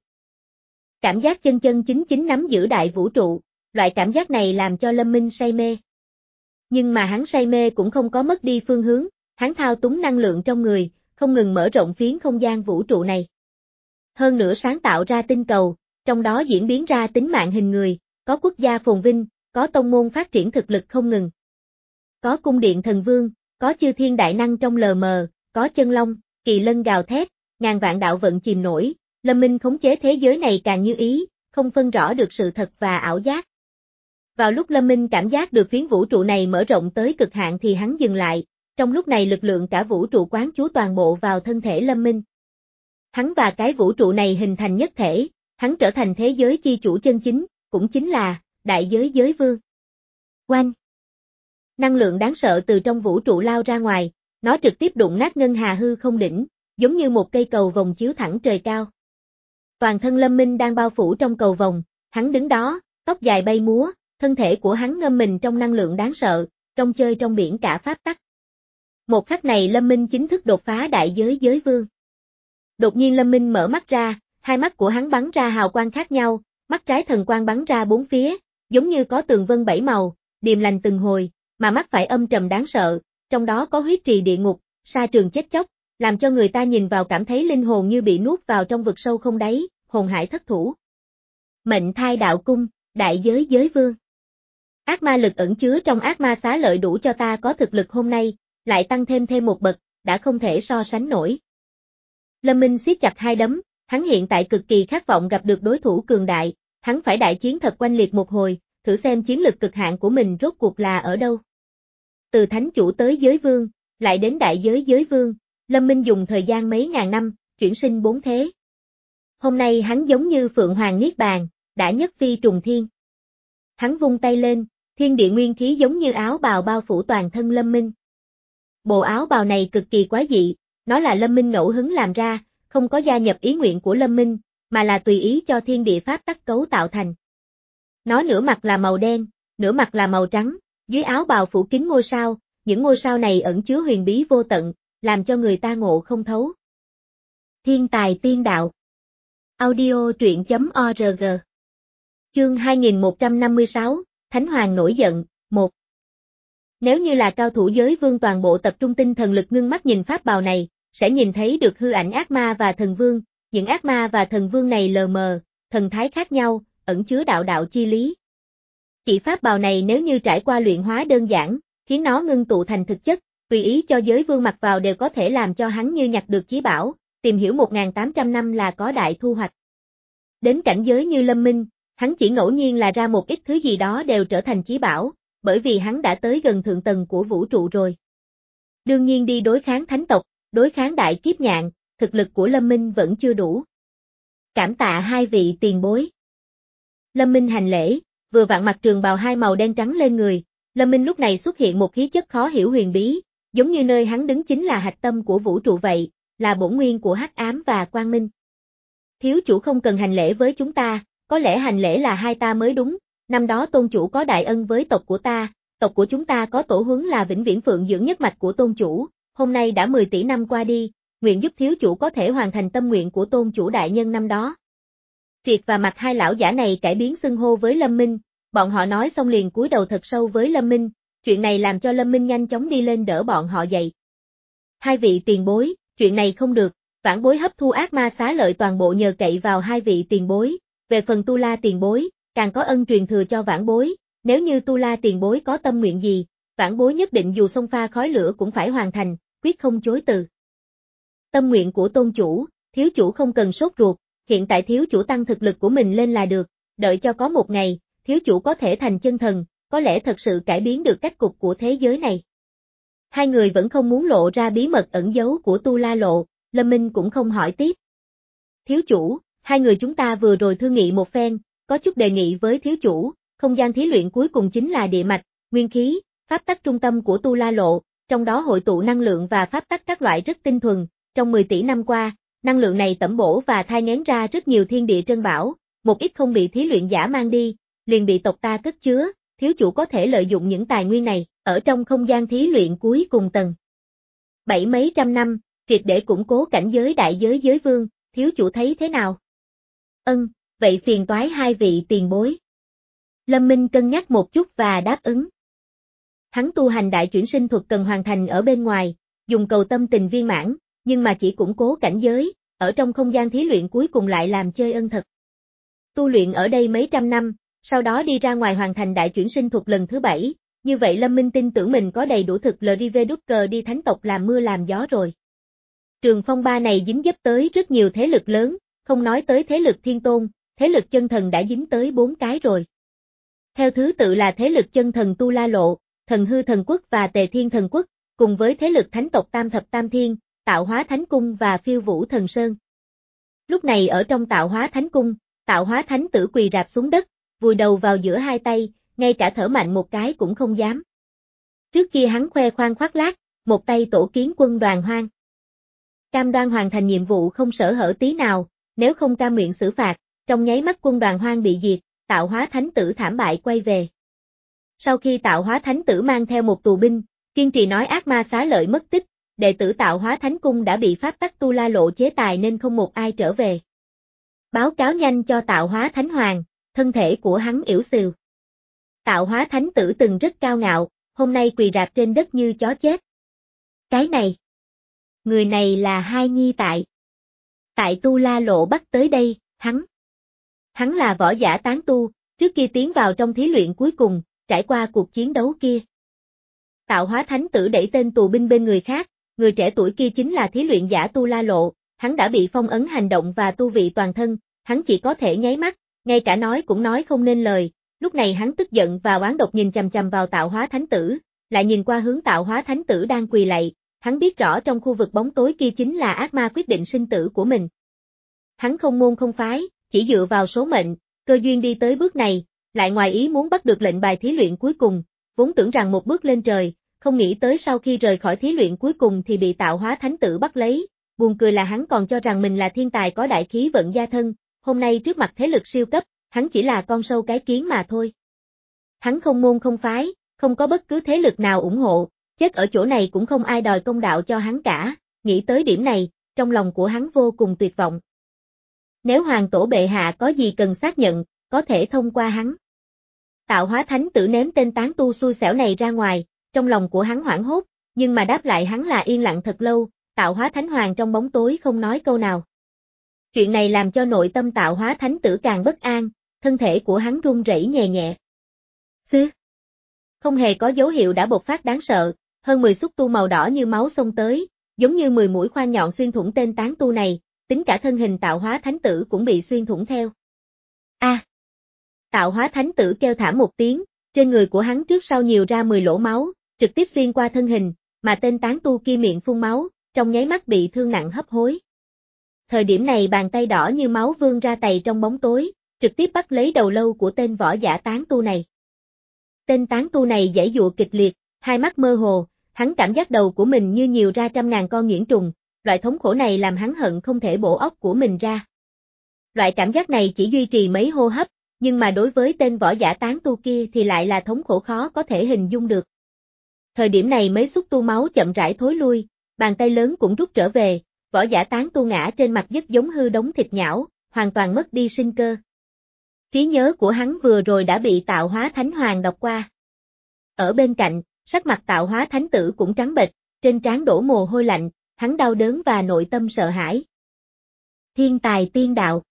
Cảm giác chân chân chính chính nắm giữ đại vũ trụ, loại cảm giác này làm cho Lâm Minh say mê. Nhưng mà hắn say mê cũng không có mất đi phương hướng, hắn thao túng năng lượng trong người, không ngừng mở rộng phiến không gian vũ trụ này. Hơn nữa sáng tạo ra tinh cầu, trong đó diễn biến ra tính mạng hình người, có quốc gia phồn vinh, có tông môn phát triển thực lực không ngừng. Có cung điện thần vương, có chư thiên đại năng trong lờ mờ, có chân long, kỳ lân gào thét, ngàn vạn đạo vận chìm nổi, Lâm Minh khống chế thế giới này càng như ý, không phân rõ được sự thật và ảo giác. Vào lúc Lâm Minh cảm giác được phiến vũ trụ này mở rộng tới cực hạn thì hắn dừng lại, trong lúc này lực lượng cả vũ trụ quán trú toàn bộ vào thân thể Lâm Minh. Hắn và cái vũ trụ này hình thành nhất thể, hắn trở thành thế giới chi chủ chân chính, cũng chính là đại giới giới vương. Oanh! Năng lượng đáng sợ từ trong vũ trụ lao ra ngoài, nó trực tiếp đụng nát ngân hà hư không đỉnh, giống như một cây cầu vồng chiếu thẳng trời cao. Toàn thân Lâm Minh đang bao phủ trong cầu vồng, hắn đứng đó, tóc dài bay múa, thân thể của hắn ngâm mình trong năng lượng đáng sợ, trong chơi trong biển cả pháp tắc. Một khắc này Lâm Minh chính thức đột phá đại giới giới vương. Đột nhiên Lâm Minh mở mắt ra, hai mắt của hắn bắn ra hào quang khác nhau, mắt trái thần quang bắn ra bốn phía, giống như có tường vân bảy màu, điềm lành từng hồi, mà mắt phải âm trầm đáng sợ, trong đó có huyết trì địa ngục, sa trường chết chóc, làm cho người ta nhìn vào cảm thấy linh hồn như bị nuốt vào trong vực sâu không đáy, hồn hải thất thủ. Mệnh thai đạo cung, đại giới giới vương. Ác ma lực ẩn chứa trong ác ma xá lợi đủ cho ta có thực lực hôm nay, lại tăng thêm thêm một bậc, đã không thể so sánh nổi. Lâm Minh siết chặt hai đấm, hắn hiện tại cực kỳ khát vọng gặp được đối thủ cường đại, hắn phải đại chiến thật oanh liệt một hồi, thử xem chiến lực cực hạn của mình rốt cuộc là ở đâu. Từ thánh chủ tới giới vương, lại đến đại giới giới vương, Lâm Minh dùng thời gian mấy ngàn năm, chuyển sinh bốn thế. Hôm nay hắn giống như Phượng Hoàng Niết Bàn, đã nhất phi trùng thiên. Hắn vung tay lên, thiên địa nguyên khí giống như áo bào bao phủ toàn thân Lâm Minh. Bộ áo bào này cực kỳ quái dị, nó là Lâm Minh ngẫu hứng làm ra, không có gia nhập ý nguyện của Lâm Minh, mà là tùy ý cho thiên địa pháp tắc cấu tạo thành. Nó nửa mặt là màu đen, nửa mặt là màu trắng, dưới áo bào phủ kín ngôi sao, những ngôi sao này ẩn chứa huyền bí vô tận, làm cho người ta ngộ không thấu. Thiên tài tiên đạo. Audio truyện chấm org. Chương hai nghìn một trăm năm mươi sáu, Thánh Hoàng nổi giận, một. Nếu như là cao thủ giới vương toàn bộ tập trung tinh thần lực ngưng mắt nhìn pháp bào này, sẽ nhìn thấy được hư ảnh ác ma và thần vương, những ác ma và thần vương này lờ mờ, thần thái khác nhau, ẩn chứa đạo đạo chi lý. Chỉ pháp bào này nếu như trải qua luyện hóa đơn giản, khiến nó ngưng tụ thành thực chất, tùy ý cho giới vương mặc vào đều có thể làm cho hắn như nhặt được chí bảo, tìm hiểu một nghìn tám trăm năm là có đại thu hoạch. Đến cảnh giới như Lâm Minh, hắn chỉ ngẫu nhiên là ra một ít thứ gì đó đều trở thành chí bảo, bởi vì hắn đã tới gần thượng tầng của vũ trụ rồi. Đương nhiên đi đối kháng thánh tộc, đối kháng đại kiếp nhạn, thực lực của Lâm Minh vẫn chưa đủ. Cảm tạ hai vị tiền bối. Lâm Minh hành lễ, vừa vặn mặc trường bào hai màu đen trắng lên người, Lâm Minh lúc này xuất hiện một khí chất khó hiểu huyền bí, giống như nơi hắn đứng chính là hạch tâm của vũ trụ vậy, là bổn nguyên của hắc ám và quang minh. Thiếu chủ không cần hành lễ với chúng ta, có lẽ hành lễ là hai ta mới đúng, năm đó tôn chủ có đại ân với tộc của ta, tộc của chúng ta có tổ huấn là vĩnh viễn phượng dưỡng nhất mạch của tôn chủ, hôm nay đã mười tỷ năm qua đi, nguyện giúp thiếu chủ có thể hoàn thành tâm nguyện của tôn chủ đại nhân năm đó. Triệt và mặt hai lão giả này cải biến xưng hô với Lâm Minh, bọn họ nói xong liền cúi đầu thật sâu với Lâm Minh, chuyện này làm cho Lâm Minh nhanh chóng đi lên đỡ bọn họ dậy. Hai vị tiền bối, chuyện này không được, vãn bối hấp thu ác ma xá lợi toàn bộ nhờ cậy vào hai vị tiền bối, về phần Tu La tiền bối, càng có ân truyền thừa cho vãn bối, nếu như Tu La tiền bối có tâm nguyện gì, vãn bối nhất định dù xông pha khói lửa cũng phải hoàn thành, quyết không chối từ. Tâm nguyện của tôn chủ, thiếu chủ không cần sốt ruột, hiện tại thiếu chủ tăng thực lực của mình lên là được, đợi cho có một ngày, thiếu chủ có thể thành chân thần, có lẽ thật sự cải biến được cách cục của thế giới này. Hai người vẫn không muốn lộ ra bí mật ẩn giấu của Tu La lộ, Lâm Minh cũng không hỏi tiếp. Thiếu chủ, hai người chúng ta vừa rồi thương nghị một phen, có chút đề nghị với thiếu chủ, Không gian thí luyện cuối cùng chính là địa mạch, nguyên khí, pháp tắc trung tâm của Tu La Lộ, trong đó hội tụ năng lượng và pháp tắc các loại rất tinh thuần. Trong mười tỷ năm qua, năng lượng này tẩm bổ và thai nghén ra rất nhiều thiên địa trân bảo, một ít không bị thí luyện giả mang đi, liền bị tộc ta cất chứa, thiếu chủ có thể lợi dụng những tài nguyên này, ở trong không gian thí luyện cuối cùng tầng. Bảy mấy trăm năm, triệt để củng cố cảnh giới đại giới giới vương, thiếu chủ thấy thế nào? Ân, vậy phiền toái hai vị tiền bối. Lâm Minh cân nhắc một chút và đáp ứng. Hắn tu hành đại chuyển sinh thuật cần hoàn thành ở bên ngoài, dùng cầu tâm tình viên mãn, nhưng mà chỉ củng cố cảnh giới, ở trong không gian thí luyện cuối cùng lại làm chơi ân thật. Tu luyện ở đây mấy trăm năm, sau đó đi ra ngoài hoàn thành đại chuyển sinh thuật lần thứ bảy, như vậy Lâm Minh tin tưởng mình có đầy đủ thực lờ vê đút cờ đi thánh tộc làm mưa làm gió rồi. Trường phong ba này dính dấp tới rất nhiều thế lực lớn, không nói tới thế lực thiên tôn, thế lực chân thần đã dính tới bốn cái rồi. Theo thứ tự là thế lực chân thần Tu La Lộ, thần hư thần quốc và tề thiên thần quốc, cùng với thế lực thánh tộc tam thập tam thiên, tạo hóa thánh cung và phiêu vũ thần sơn. Lúc này ở trong tạo hóa thánh cung, tạo hóa thánh tử quỳ rạp xuống đất, vùi đầu vào giữa hai tay, ngay cả thở mạnh một cái cũng không dám. Trước kia hắn khoe khoang khoác lác, một tay tổ kiến quân đoàn hoang. Cam đoan hoàn thành nhiệm vụ không sở hở tí nào, nếu không cam nguyện xử phạt, trong nháy mắt quân đoàn hoang bị diệt, tạo hóa thánh tử thảm bại quay về. Sau khi tạo hóa thánh tử mang theo một tù binh, kiên trì nói ác ma xá lợi mất tích, đệ tử tạo hóa thánh cung đã bị pháp tắc Tu La Lộ chế tài nên không một ai trở về. Báo cáo nhanh cho tạo hóa thánh hoàng, thân thể của hắn yểu xìu. Tạo hóa thánh tử từng rất cao ngạo, hôm nay quỳ rạp trên đất như chó chết. Cái này, người này là hai nhi tại. Tại Tu La Lộ bắt tới đây, hắn. Hắn là võ giả tán tu, trước kia tiến vào trong thí luyện cuối cùng, trải qua cuộc chiến đấu kia. Tạo hóa thánh tử đẩy tên tù binh bên người khác, người trẻ tuổi kia chính là thí luyện giả Tu La Lộ, hắn đã bị phong ấn hành động và tu vị toàn thân, hắn chỉ có thể nháy mắt, ngay cả nói cũng nói không nên lời, lúc này hắn tức giận và oán độc nhìn chằm chằm vào tạo hóa thánh tử, lại nhìn qua hướng tạo hóa thánh tử đang quỳ lạy, hắn biết rõ trong khu vực bóng tối kia chính là ác ma quyết định sinh tử của mình. Hắn không môn không phái, chỉ dựa vào số mệnh, cơ duyên đi tới bước này, lại ngoài ý muốn bắt được lệnh bài thí luyện cuối cùng, vốn tưởng rằng một bước lên trời, không nghĩ tới sau khi rời khỏi thí luyện cuối cùng thì bị tạo hóa thánh tử bắt lấy, buồn cười là hắn còn cho rằng mình là thiên tài có đại khí vận gia thân, hôm nay trước mặt thế lực siêu cấp, hắn chỉ là con sâu cái kiến mà thôi. Hắn không môn không phái, không có bất cứ thế lực nào ủng hộ, chết ở chỗ này cũng không ai đòi công đạo cho hắn cả, nghĩ tới điểm này, trong lòng của hắn vô cùng tuyệt vọng. Nếu hoàng tổ bệ hạ có gì cần xác nhận, có thể thông qua hắn. Tạo hóa thánh tử ném tên tán tu xui xẻo này ra ngoài, trong lòng của hắn hoảng hốt, nhưng mà đáp lại hắn là yên lặng thật lâu, tạo hóa thánh hoàng trong bóng tối không nói câu nào. Chuyện này làm cho nội tâm tạo hóa thánh tử càng bất an, thân thể của hắn run rẩy nhẹ nhẹ. Xứ. Không hề có dấu hiệu đã bộc phát đáng sợ, hơn mười xúc tu màu đỏ như máu xông tới, giống như mười mũi khoan nhọn xuyên thủng tên tán tu này, tính cả thân hình tạo hóa thánh tử cũng bị xuyên thủng theo. A. À. Tạo hóa thánh tử kêu thảm một tiếng, trên người của hắn trước sau nhiều ra mười lỗ máu, trực tiếp xuyên qua thân hình, mà tên tán tu kia miệng phun máu, trong nháy mắt bị thương nặng hấp hối. Thời điểm này bàn tay đỏ như máu vươn ra tày trong bóng tối, trực tiếp bắt lấy đầu lâu của tên võ giả tán tu này. Tên tán tu này giãy giụa kịch liệt, hai mắt mơ hồ, hắn cảm giác đầu của mình như nhiều ra trăm ngàn con nhuyễn trùng, loại thống khổ này làm hắn hận không thể bổ óc của mình ra. Loại cảm giác này chỉ duy trì mấy hô hấp, nhưng mà đối với tên võ giả tán tu kia thì lại là thống khổ khó có thể hình dung được. Thời điểm này mấy xúc tu máu chậm rãi thối lui, bàn tay lớn cũng rút trở về, võ giả tán tu ngã trên mặt đất giống hư đống thịt nhão, hoàn toàn mất đi sinh cơ. Trí nhớ của hắn vừa rồi đã bị tạo hóa thánh hoàng đọc qua. Ở bên cạnh, sắc mặt tạo hóa thánh tử cũng trắng bệch, trên trán đổ mồ hôi lạnh, hắn đau đớn và nội tâm sợ hãi. Thiên tài tiên đạo.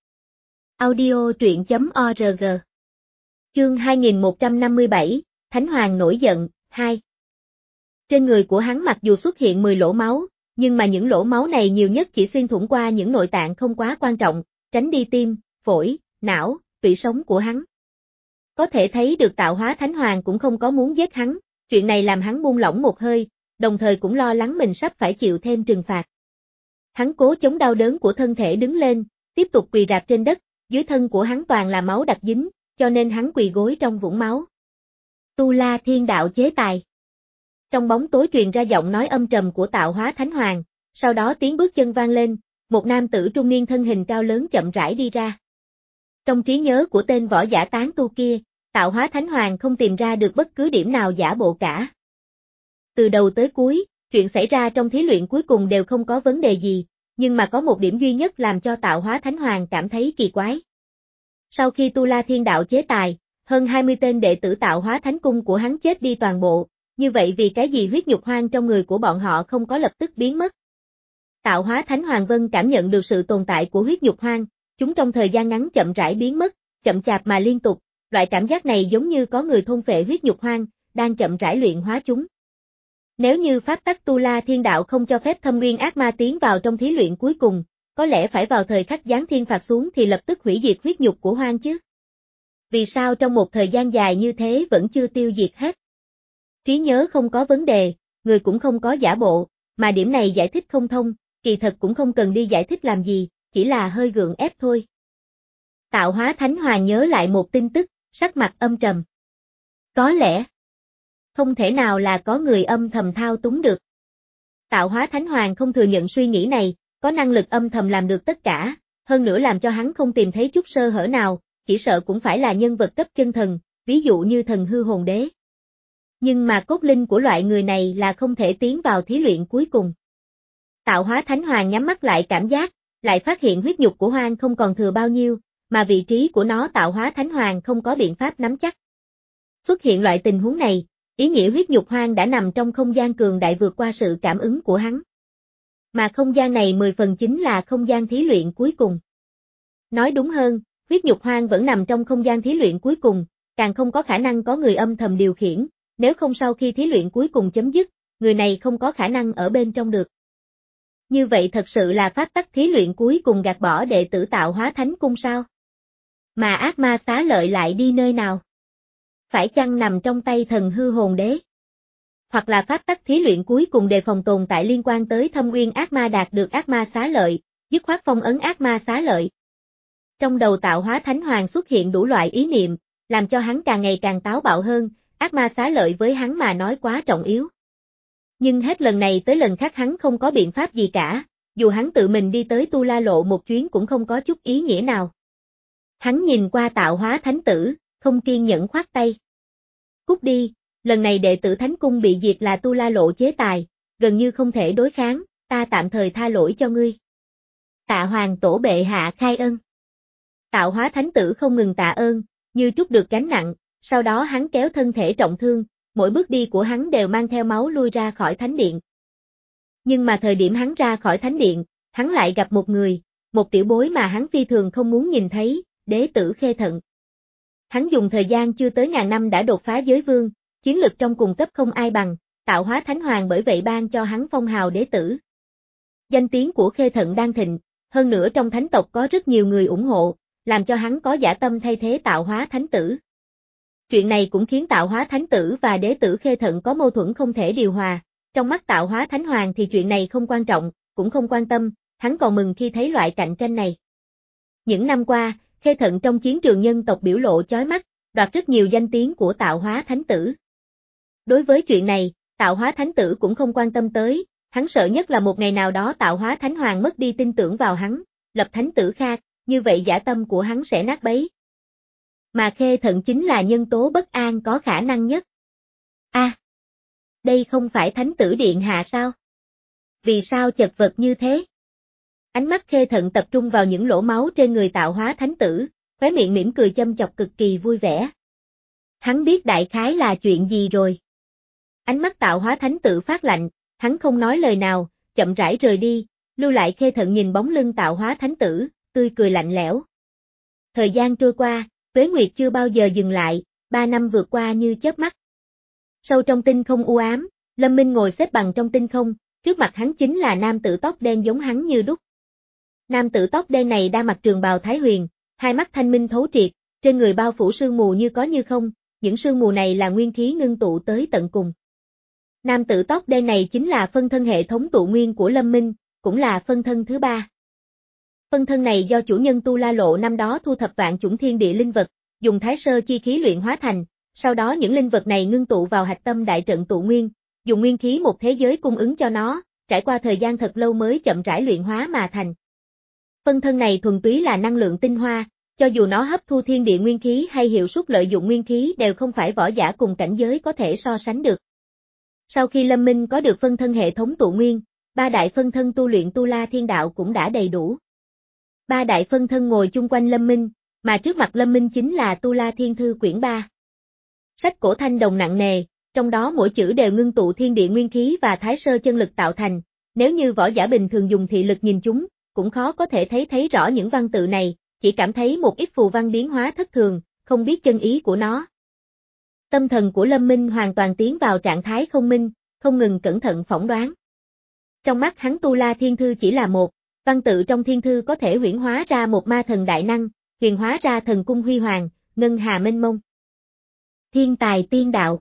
Audio truyện chấm org. Chương hai nghìn một trăm năm mươi bảy, Thánh Hoàng nổi giận, hai. Trên người của hắn mặc dù xuất hiện mười lỗ máu, nhưng mà những lỗ máu này nhiều nhất chỉ xuyên thủng qua những nội tạng không quá quan trọng, tránh đi tim, phổi, não, tủy sống của hắn. Có thể thấy được tạo hóa thánh hoàng cũng không có muốn giết hắn, chuyện này làm hắn buông lỏng một hơi, đồng thời cũng lo lắng mình sắp phải chịu thêm trừng phạt. Hắn cố chống đau đớn của thân thể đứng lên, tiếp tục quỳ rạp trên đất, dưới thân của hắn toàn là máu đặc dính, cho nên hắn quỳ gối trong vũng máu. Tu La Thiên Đạo chế tài. Trong bóng tối truyền ra giọng nói âm trầm của Tạo Hóa Thánh Hoàng, sau đó tiếng bước chân vang lên, một nam tử trung niên thân hình cao lớn chậm rãi đi ra. Trong trí nhớ của tên võ giả tán tu kia, Tạo Hóa Thánh Hoàng không tìm ra được bất cứ điểm nào giả bộ cả. Từ đầu tới cuối, chuyện xảy ra trong thí luyện cuối cùng đều không có vấn đề gì, nhưng mà có một điểm duy nhất làm cho Tạo Hóa Thánh Hoàng cảm thấy kỳ quái. Sau khi Tu La Thiên Đạo chế tài, hơn hai mươi tên đệ tử Tạo Hóa Thánh Cung của hắn chết đi toàn bộ, như vậy vì cái gì huyết nhục hoang trong người của bọn họ không có lập tức biến mất. Tạo Hóa Thánh Hoàng Vân cảm nhận được sự tồn tại của huyết nhục hoang, chúng trong thời gian ngắn chậm rãi biến mất, chậm chạp mà liên tục, loại cảm giác này giống như có người thôn phệ huyết nhục hoang, đang chậm rãi luyện hóa chúng. Nếu như pháp tắc Tu La Thiên Đạo không cho phép Thâm Nguyên Ác Ma tiến vào trong thí luyện cuối cùng, có lẽ phải vào thời khắc giáng thiên phạt xuống thì lập tức hủy diệt huyết nhục của hoang chứ. Vì sao trong một thời gian dài như thế vẫn chưa tiêu diệt hết? Trí nhớ không có vấn đề, người cũng không có giả bộ, mà điểm này giải thích không thông, kỳ thật cũng không cần đi giải thích làm gì, chỉ là hơi gượng ép thôi. Tạo Hóa Thánh Hoàng nhớ lại một tin tức, sắc mặt âm trầm. Có lẽ, không thể nào là có người âm thầm thao túng được. Tạo Hóa Thánh Hoàng không thừa nhận suy nghĩ này, có năng lực âm thầm làm được tất cả, hơn nữa làm cho hắn không tìm thấy chút sơ hở nào, chỉ sợ cũng phải là nhân vật cấp chân thần, ví dụ như thần hư hồn đế. Nhưng mà cốt linh của loại người này là không thể tiến vào thí luyện cuối cùng. Tạo Hóa Thánh Hoàng nhắm mắt lại cảm giác, lại phát hiện huyết nhục của hoang không còn thừa bao nhiêu, mà vị trí của nó Tạo Hóa Thánh Hoàng không có biện pháp nắm chắc. Xuất hiện loại tình huống này, ý nghĩa huyết nhục hoang đã nằm trong không gian cường đại vượt qua sự cảm ứng của hắn. Mà không gian này mười phần chính là không gian thí luyện cuối cùng. Nói đúng hơn, huyết nhục hoang vẫn nằm trong không gian thí luyện cuối cùng, càng không có khả năng có người âm thầm điều khiển, nếu không sau khi thí luyện cuối cùng chấm dứt, người này không có khả năng ở bên trong được. Như vậy thật sự là pháp tắc thí luyện cuối cùng gạt bỏ đệ tử Tạo Hóa Thánh Cung sao? Mà ác ma xá lợi lại đi nơi nào? Phải chăng nằm trong tay thần hư hồn đế? Hoặc là pháp tắc thí luyện cuối cùng đề phòng tồn tại liên quan tới Thâm Nguyên Ác Ma đạt được ác ma xá lợi, dứt khoát phong ấn ác ma xá lợi. Trong đầu Tạo Hóa Thánh Hoàng xuất hiện đủ loại ý niệm, làm cho hắn càng ngày càng táo bạo hơn, ác ma xá lợi với hắn mà nói quá trọng yếu. Nhưng hết lần này tới lần khác hắn không có biện pháp gì cả, dù hắn tự mình đi tới Tu La Lộ một chuyến cũng không có chút ý nghĩa nào. Hắn nhìn qua Tạo Hóa Thánh Tử, không kiên nhẫn khoát tay. Cút đi, lần này đệ tử Thánh Cung bị diệt là Tu La Lộ chế tài, gần như không thể đối kháng, ta tạm thời tha lỗi cho ngươi. Tạ Hoàng Tổ bệ hạ khai ân. Tạo Hóa Thánh Tử không ngừng tạ ơn, như trút được gánh nặng, sau đó hắn kéo thân thể trọng thương, mỗi bước đi của hắn đều mang theo máu lui ra khỏi thánh điện. Nhưng mà thời điểm hắn ra khỏi thánh điện, hắn lại gặp một người, một tiểu bối mà hắn phi thường không muốn nhìn thấy, đế tử Khê Thận. Hắn dùng thời gian chưa tới ngàn năm đã đột phá giới vương, chiến lực trong cùng cấp không ai bằng, Tạo Hóa Thánh Hoàng bởi vậy ban cho hắn phong hào đế tử. Danh tiếng của Khê Thận đang thịnh, hơn nữa trong thánh tộc có rất nhiều người ủng hộ, làm cho hắn có dã tâm thay thế Tạo Hóa Thánh Tử. Chuyện này cũng khiến Tạo Hóa Thánh Tử và đế tử Khê Thận có mâu thuẫn không thể điều hòa, trong mắt Tạo Hóa Thánh Hoàng thì chuyện này không quan trọng, cũng không quan tâm, hắn còn mừng khi thấy loại cạnh tranh này. Những năm qua, Khê Thận trong chiến trường nhân tộc biểu lộ chói mắt, đoạt rất nhiều danh tiếng của Tạo Hóa Thánh Tử. Đối với chuyện này, Tạo Hóa Thánh Tử cũng không quan tâm tới, hắn sợ nhất là một ngày nào đó Tạo Hóa Thánh Hoàng mất đi tin tưởng vào hắn, lập Thánh Tử khác, như vậy dã tâm của hắn sẽ nát bấy. Mà Khê Thận chính là nhân tố bất an có khả năng nhất. A, à, đây không phải Thánh Tử Điện Hạ sao? Vì sao chật vật như thế? Ánh mắt Khê Thận tập trung vào những lỗ máu trên người Tạo Hóa Thánh Tử, khóe miệng mỉm cười châm chọc cực kỳ vui vẻ. Hắn biết đại khái là chuyện gì rồi. Ánh mắt Tạo Hóa Thánh Tử phát lạnh, hắn không nói lời nào, chậm rãi rời đi, lưu lại Khê Thận nhìn bóng lưng Tạo Hóa Thánh Tử, tươi cười lạnh lẽo. Thời gian trôi qua, Tuế Nguyệt chưa bao giờ dừng lại, ba năm vượt qua như chớp mắt. Sâu trong tinh không u ám, Lâm Minh ngồi xếp bằng trong tinh không, trước mặt hắn chính là nam tử tóc đen giống hắn như đúc. Nam tử tóc đen này đang mặc trường bào Thái Huyền, hai mắt thanh minh thấu triệt, trên người bao phủ sương mù như có như không, những sương mù này là nguyên khí ngưng tụ tới tận cùng. Nam tử tóc đen này chính là phân thân hệ thống tụ nguyên của Lâm Minh, cũng là phân thân thứ ba. Phân thân này do chủ nhân Tu La Lộ năm đó thu thập vạn chủng thiên địa linh vật, dùng thái sơ chi khí luyện hóa thành, sau đó những linh vật này ngưng tụ vào hạch tâm đại trận tụ nguyên, dùng nguyên khí một thế giới cung ứng cho nó, trải qua thời gian thật lâu mới chậm rãi luyện hóa mà thành. Phân thân này thuần túy là năng lượng tinh hoa, cho dù nó hấp thu thiên địa nguyên khí hay hiệu suất lợi dụng nguyên khí đều không phải võ giả cùng cảnh giới có thể so sánh được. Sau khi Lâm Minh có được phân thân hệ thống tụ nguyên, ba đại phân thân tu luyện Tu La Thiên Đạo cũng đã đầy đủ. Ba đại phân thân ngồi chung quanh Lâm Minh, mà trước mặt Lâm Minh chính là Tu La Thiên Thư quyển ba. Sách cổ thanh đồng nặng nề, trong đó mỗi chữ đều ngưng tụ thiên địa nguyên khí và thái sơ chân lực tạo thành, nếu như võ giả bình thường dùng thị lực nhìn chúng, cũng khó có thể thấy thấy rõ những văn tự này, chỉ cảm thấy một ít phù văn biến hóa thất thường, không biết chân ý của nó. Tâm thần của Lâm Minh hoàn toàn tiến vào trạng thái không minh, không ngừng cẩn thận phỏng đoán. Trong mắt hắn Tu La Thiên Thư chỉ là một, văn tự trong thiên thư có thể huyễn hóa ra một ma thần đại năng, huyền hóa ra thần cung huy hoàng, ngân hà mênh mông. Thiên tài tiên đạo.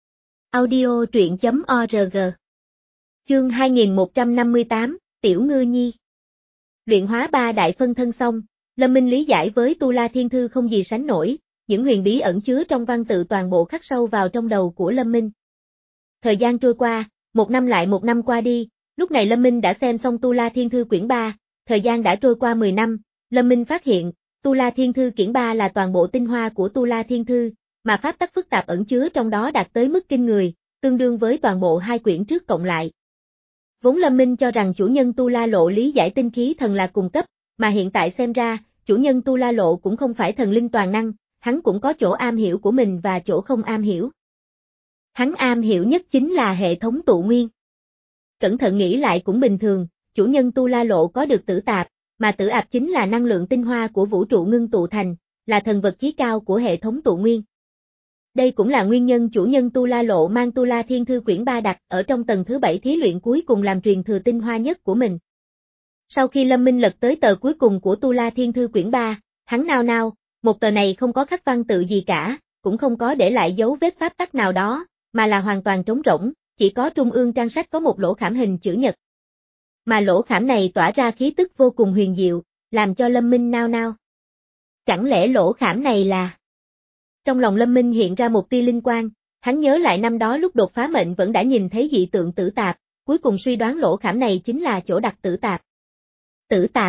Audio truyện chấm org. Chương hai nghìn một trăm năm mươi tám, Tiểu Ngư Nhi. Luyện hóa ba đại phân thân xong, Lâm Minh lý giải với Tu La Thiên Thư không gì sánh nổi, những huyền bí ẩn chứa trong văn tự toàn bộ khắc sâu vào trong đầu của Lâm Minh. Thời gian trôi qua, một năm lại một năm qua đi, lúc này Lâm Minh đã xem xong Tu La Thiên Thư quyển ba, thời gian đã trôi qua mười năm, Lâm Minh phát hiện, Tu La Thiên Thư quyển ba là toàn bộ tinh hoa của Tu La Thiên Thư, mà pháp tắc phức tạp ẩn chứa trong đó đạt tới mức kinh người, tương đương với toàn bộ hai quyển trước cộng lại. Vốn Lâm Minh cho rằng chủ nhân Tu La Lộ lý giải tinh khí thần là cùng cấp, mà hiện tại xem ra, chủ nhân Tu La Lộ cũng không phải thần linh toàn năng, hắn cũng có chỗ am hiểu của mình và chỗ không am hiểu. Hắn am hiểu nhất chính là hệ thống tụ nguyên. Cẩn thận nghĩ lại cũng bình thường, chủ nhân Tu La Lộ có được tử tạp, mà tử ạp chính là năng lượng tinh hoa của vũ trụ ngưng tụ thành, là thần vật chí cao của hệ thống tụ nguyên. Đây cũng là nguyên nhân chủ nhân Tu La Lộ mang Tu La Thiên Thư quyển ba đặt ở trong tầng thứ bảy thí luyện cuối cùng làm truyền thừa tinh hoa nhất của mình. Sau khi Lâm Minh lật tới tờ cuối cùng của Tu La Thiên Thư quyển ba, hắn nao nao, một tờ này không có khắc văn tự gì cả, cũng không có để lại dấu vết pháp tắc nào đó, mà là hoàn toàn trống rỗng, chỉ có trung ương trang sách có một lỗ khảm hình chữ nhật. Mà lỗ khảm này tỏa ra khí tức vô cùng huyền diệu, làm cho Lâm Minh nao nao. Chẳng lẽ lỗ khảm này là... Trong lòng Lâm Minh hiện ra một tia linh quang, hắn nhớ lại năm đó lúc đột phá mệnh vẫn đã nhìn thấy dị tượng tử tạp, cuối cùng suy đoán lỗ khảm này chính là chỗ đặt tử tạp. Tử tạp.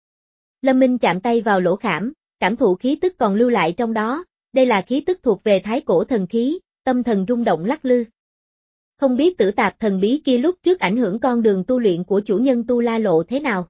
Lâm Minh chạm tay vào lỗ khảm, cảm thụ khí tức còn lưu lại trong đó, đây là khí tức thuộc về thái cổ thần khí, tâm thần rung động lắc lư. Không biết tử tạp thần bí kia lúc trước ảnh hưởng con đường tu luyện của chủ nhân Tu La Lộ thế nào.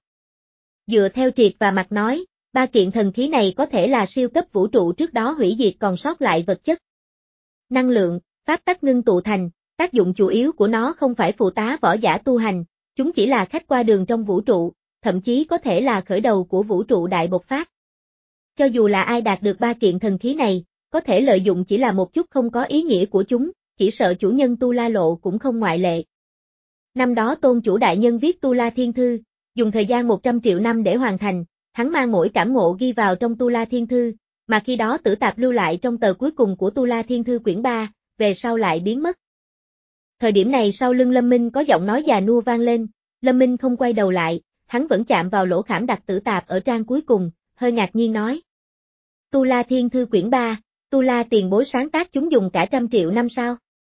Dựa theo triệt và mặt nói, ba kiện thần khí này có thể là siêu cấp vũ trụ trước đó hủy diệt còn sót lại vật chất. Năng lượng, pháp tắc ngưng tụ thành, tác dụng chủ yếu của nó không phải phụ tá võ giả tu hành, chúng chỉ là khách qua đường trong vũ trụ, thậm chí có thể là khởi đầu của vũ trụ đại bộc phát. Cho dù là ai đạt được ba kiện thần khí này, có thể lợi dụng chỉ là một chút không có ý nghĩa của chúng, chỉ sợ chủ nhân Tu La Lộ cũng không ngoại lệ. Năm đó tôn chủ đại nhân viết Tu La Thiên Thư, dùng thời gian một trăm triệu năm để hoàn thành, hắn mang mỗi cảm ngộ ghi vào trong Tu La Thiên Thư, mà khi đó tử tạp lưu lại trong tờ cuối cùng của Tu La Thiên Thư quyển ba, về sau lại biến mất. Thời điểm này sau lưng Lâm Minh có giọng nói già nua vang lên, Lâm Minh không quay đầu lại, hắn vẫn chạm vào lỗ khảm đặt tử tạp ở trang cuối cùng, hơi ngạc nhiên nói. Tu La Thiên Thư quyển ba, Tu La tiền bối sáng tác chúng dùng cả trăm triệu năm sao?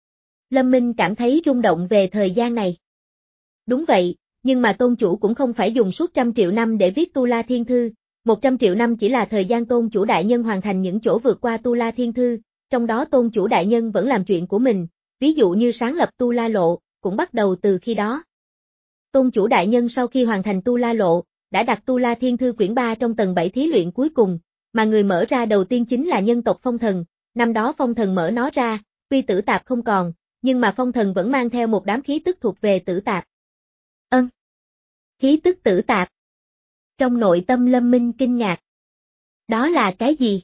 Lâm Minh cảm thấy rung động về thời gian này. Đúng vậy, nhưng mà tôn chủ cũng không phải dùng suốt trăm triệu năm để viết Tu La Thiên Thư, một trăm triệu năm chỉ là thời gian tôn chủ đại nhân hoàn thành những chỗ vượt qua Tu La Thiên Thư, trong đó tôn chủ đại nhân vẫn làm chuyện của mình, ví dụ như sáng lập Tu La Lộ, cũng bắt đầu từ khi đó. Tôn chủ đại nhân sau khi hoàn thành Tu La Lộ, đã đặt Tu La Thiên Thư quyển ba trong tầng bảy thí luyện cuối cùng, mà người mở ra đầu tiên chính là nhân tộc Phong Thần, năm đó Phong Thần mở nó ra, tuy tử tạp không còn, nhưng mà Phong Thần vẫn mang theo một đám khí tức thuộc về tử tạp. Ân. Khí tức tử tạp. Trong nội tâm Lâm Minh kinh ngạc. Đó là cái gì?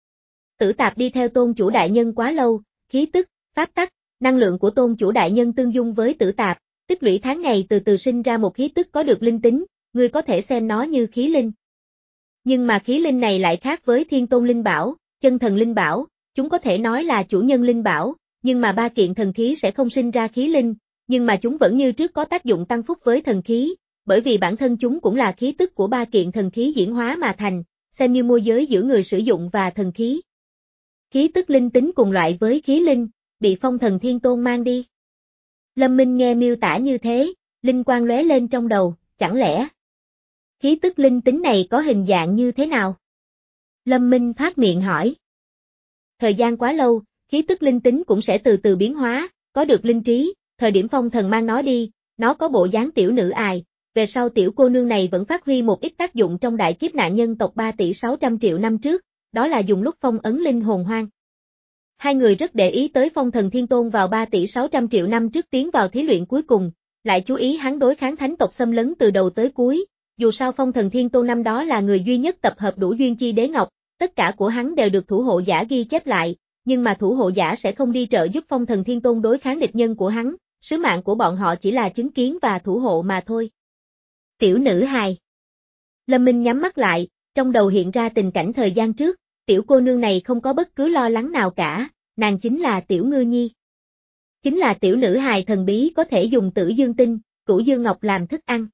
Tử tạp đi theo tôn chủ đại nhân quá lâu, khí tức, pháp tắc, năng lượng của tôn chủ đại nhân tương dung với tử tạp, tích lũy tháng ngày từ từ sinh ra một khí tức có được linh tính, ngươi có thể xem nó như khí linh. Nhưng mà khí linh này lại khác với thiên tôn linh bảo, chân thần linh bảo, chúng có thể nói là chủ nhân linh bảo, nhưng mà ba kiện thần khí sẽ không sinh ra khí linh, nhưng mà chúng vẫn như trước có tác dụng tăng phúc với thần khí, bởi vì bản thân chúng cũng là khí tức của ba kiện thần khí diễn hóa mà thành, xem như môi giới giữa người sử dụng và thần khí. Khí tức linh tính cùng loại với khí linh, bị Phong Thần Thiên Tôn mang đi. Lâm Minh nghe miêu tả như thế, linh quang lóe lên trong đầu, chẳng lẽ khí tức linh tính này có hình dạng như thế nào? Lâm Minh phát miệng hỏi. Thời gian quá lâu, khí tức linh tính cũng sẽ từ từ biến hóa, có được linh trí, thời điểm Phong Thần mang nó đi, nó có bộ dáng tiểu nữ ài, về sau tiểu cô nương này vẫn phát huy một ít tác dụng trong đại kiếp nạn nhân tộc ba tỷ sáu trăm triệu năm trước, đó là dùng lúc phong ấn linh hồn hoang. Hai người rất để ý tới Phong Thần Thiên Tôn vào ba tỷ sáu trăm triệu năm trước tiến vào thí luyện cuối cùng, lại chú ý hắn đối kháng thánh tộc xâm lấn từ đầu tới cuối, dù sao Phong Thần Thiên Tôn năm đó là người duy nhất tập hợp đủ duyên chi đế ngọc, tất cả của hắn đều được thủ hộ giả ghi chép lại, nhưng mà thủ hộ giả sẽ không đi trợ giúp Phong Thần Thiên Tôn đối kháng địch nhân của hắn, sứ mạng của bọn họ chỉ là chứng kiến và thủ hộ mà thôi. Tiểu nữ hài. Lâm Minh nhắm mắt lại, trong đầu hiện ra tình cảnh thời gian trước, tiểu cô nương này không có bất cứ lo lắng nào cả, nàng chính là Tiểu Ngư Nhi. Chính là tiểu nữ hài thần bí có thể dùng tử dương tinh, cửu dương ngọc làm thức ăn.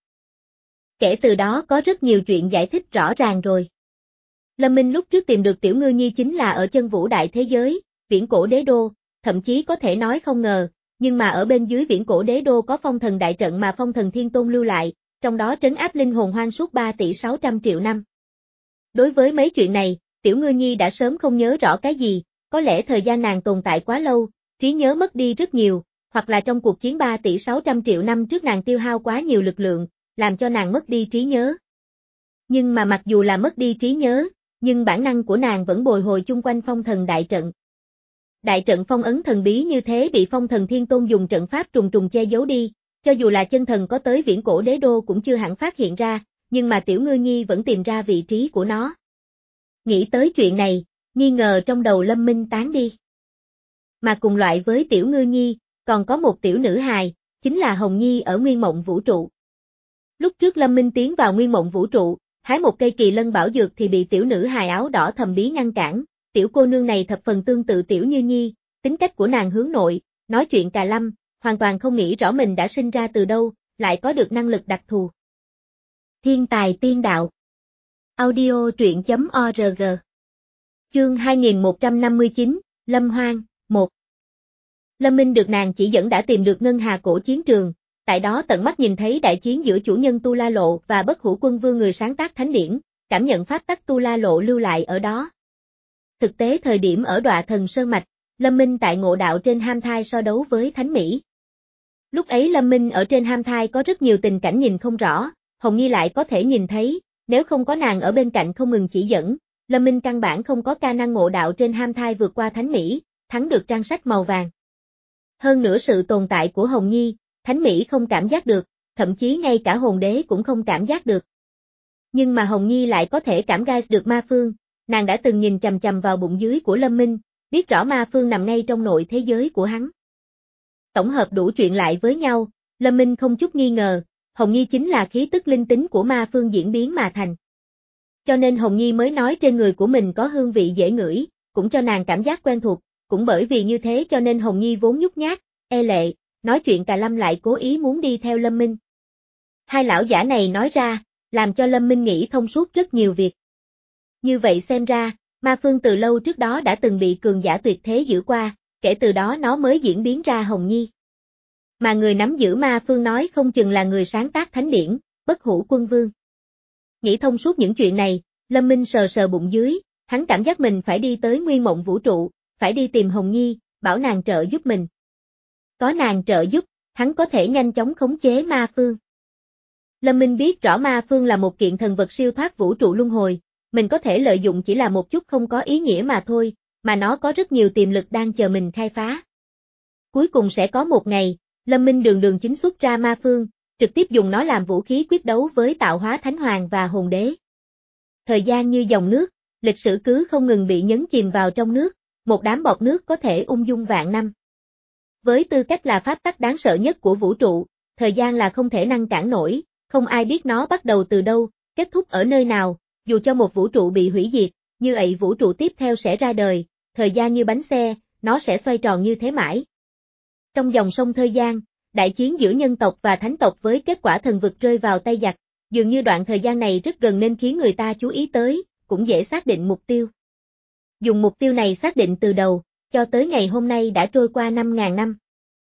Kể từ đó có rất nhiều chuyện giải thích rõ ràng rồi. Lâm Minh lúc trước tìm được Tiểu Ngư Nhi chính là ở chân vũ đại thế giới, viễn cổ đế đô, thậm chí có thể nói không ngờ, nhưng mà ở bên dưới viễn cổ đế đô có phong thần đại trận mà Phong Thần Thiên Tôn lưu lại, trong đó trấn áp linh hồn hoang suốt ba tỷ sáu trăm triệu năm. Đối với mấy chuyện này, Tiểu Ngư Nhi đã sớm không nhớ rõ cái gì, có lẽ thời gian nàng tồn tại quá lâu, trí nhớ mất đi rất nhiều, hoặc là trong cuộc chiến ba tỷ sáu trăm triệu năm trước nàng tiêu hao quá nhiều lực lượng, làm cho nàng mất đi trí nhớ. Nhưng mà mặc dù là mất đi trí nhớ, nhưng bản năng của nàng vẫn bồi hồi chung quanh phong thần đại trận. Đại trận phong ấn thần bí như thế bị Phong Thần Thiên Tôn dùng trận pháp trùng trùng che giấu đi, cho dù là chân thần có tới viễn cổ đế đô cũng chưa hẳn phát hiện ra, nhưng mà Tiểu Ngư Nhi vẫn tìm ra vị trí của nó. Nghĩ tới chuyện này, nghi ngờ trong đầu Lâm Minh tán đi. Mà cùng loại với Tiểu Ngư Nhi, còn có một tiểu nữ hài, chính là Hồng Nhi ở Nguyên Mộng Vũ Trụ. Lúc trước Lâm Minh tiến vào Nguyên Mộng Vũ Trụ, hái một cây kỳ lân bảo dược thì bị tiểu nữ hài áo đỏ thầm bí ngăn cản, tiểu cô nương này thập phần tương tự Tiểu Như Nhi, tính cách của nàng hướng nội, nói chuyện cà lâm, hoàn toàn không nghĩ rõ mình đã sinh ra từ đâu, lại có được năng lực đặc thù. Thiên tài tiên đạo. Audio truyện chấm org. Chương hai nghìn một trăm năm mươi chín, Lâm Hoang, một. Lâm Minh được nàng chỉ dẫn đã tìm được Ngân Hà cổ chiến trường, tại đó tận mắt nhìn thấy đại chiến giữa chủ nhân Tu La Lộ và Bất Hủ Quân Vương người sáng tác thánh điển, cảm nhận pháp tắc Tu La Lộ lưu lại ở đó. Thực tế thời điểm ở Đọa Thần Sơn Mạch, Lâm Minh tại ngộ đạo trên Ham Thai so đấu với Thánh Mỹ. Lúc ấy Lâm Minh ở trên Ham Thai có rất nhiều tình cảnh nhìn không rõ, Hồng Nhi lại có thể nhìn thấy, nếu không có nàng ở bên cạnh không ngừng chỉ dẫn, Lâm Minh căn bản không có khả năng ngộ đạo trên Ham Thai vượt qua Thánh Mỹ, thắng được trang sách màu vàng. Hơn nữa sự tồn tại của Hồng Nhi, Thánh Mỹ không cảm giác được, thậm chí ngay cả hồn đế cũng không cảm giác được. Nhưng mà Hồng Nhi lại có thể cảm gai được ma phương, nàng đã từng nhìn chằm chằm vào bụng dưới của Lâm Minh, biết rõ ma phương nằm ngay trong nội thế giới của hắn. Tổng hợp đủ chuyện lại với nhau, Lâm Minh không chút nghi ngờ, Hồng Nhi chính là khí tức linh tính của ma phương diễn biến mà thành. Cho nên Hồng Nhi mới nói trên người của mình có hương vị dễ ngửi, cũng cho nàng cảm giác quen thuộc, cũng bởi vì như thế cho nên Hồng Nhi vốn nhút nhát, e lệ, nói chuyện cà lâm lại cố ý muốn đi theo Lâm Minh. Hai lão giả này nói ra, làm cho Lâm Minh nghĩ thông suốt rất nhiều việc. Như vậy xem ra, ma phương từ lâu trước đó đã từng bị cường giả tuyệt thế giữ qua, kể từ đó nó mới diễn biến ra Hồng Nhi. Mà người nắm giữ ma phương nói không chừng là người sáng tác thánh điển, Bất Hủ Quân Vương. Nghĩ thông suốt những chuyện này, Lâm Minh sờ sờ bụng dưới, hắn cảm giác mình phải đi tới Nguyên Mộng Vũ Trụ, phải đi tìm Hồng Nhi, bảo nàng trợ giúp mình. Có nàng trợ giúp, hắn có thể nhanh chóng khống chế ma phương. Lâm Minh biết rõ ma phương là một kiện thần vật siêu thoát vũ trụ luân hồi, mình có thể lợi dụng chỉ là một chút không có ý nghĩa mà thôi, mà nó có rất nhiều tiềm lực đang chờ mình khai phá. Cuối cùng sẽ có một ngày, Lâm Minh đường đường chính xuất ra ma phương, trực tiếp dùng nó làm vũ khí quyết đấu với tạo hóa thánh hoàng và hồn đế. Thời gian như dòng nước, lịch sử cứ không ngừng bị nhấn chìm vào trong nước, một đám bọt nước có thể ung dung vạn năm. Với tư cách là pháp tắc đáng sợ nhất của vũ trụ, thời gian là không thể ngăn cản nổi, không ai biết nó bắt đầu từ đâu, kết thúc ở nơi nào, dù cho một vũ trụ bị hủy diệt, như vậy vũ trụ tiếp theo sẽ ra đời, thời gian như bánh xe, nó sẽ xoay tròn như thế mãi. Trong dòng sông thời gian, đại chiến giữa nhân tộc và thánh tộc với kết quả thần vực rơi vào tay giặc, dường như đoạn thời gian này rất gần nên khiến người ta chú ý tới, cũng dễ xác định mục tiêu. Dùng mục tiêu này xác định từ đầu, cho tới ngày hôm nay đã trôi qua năm ngàn năm.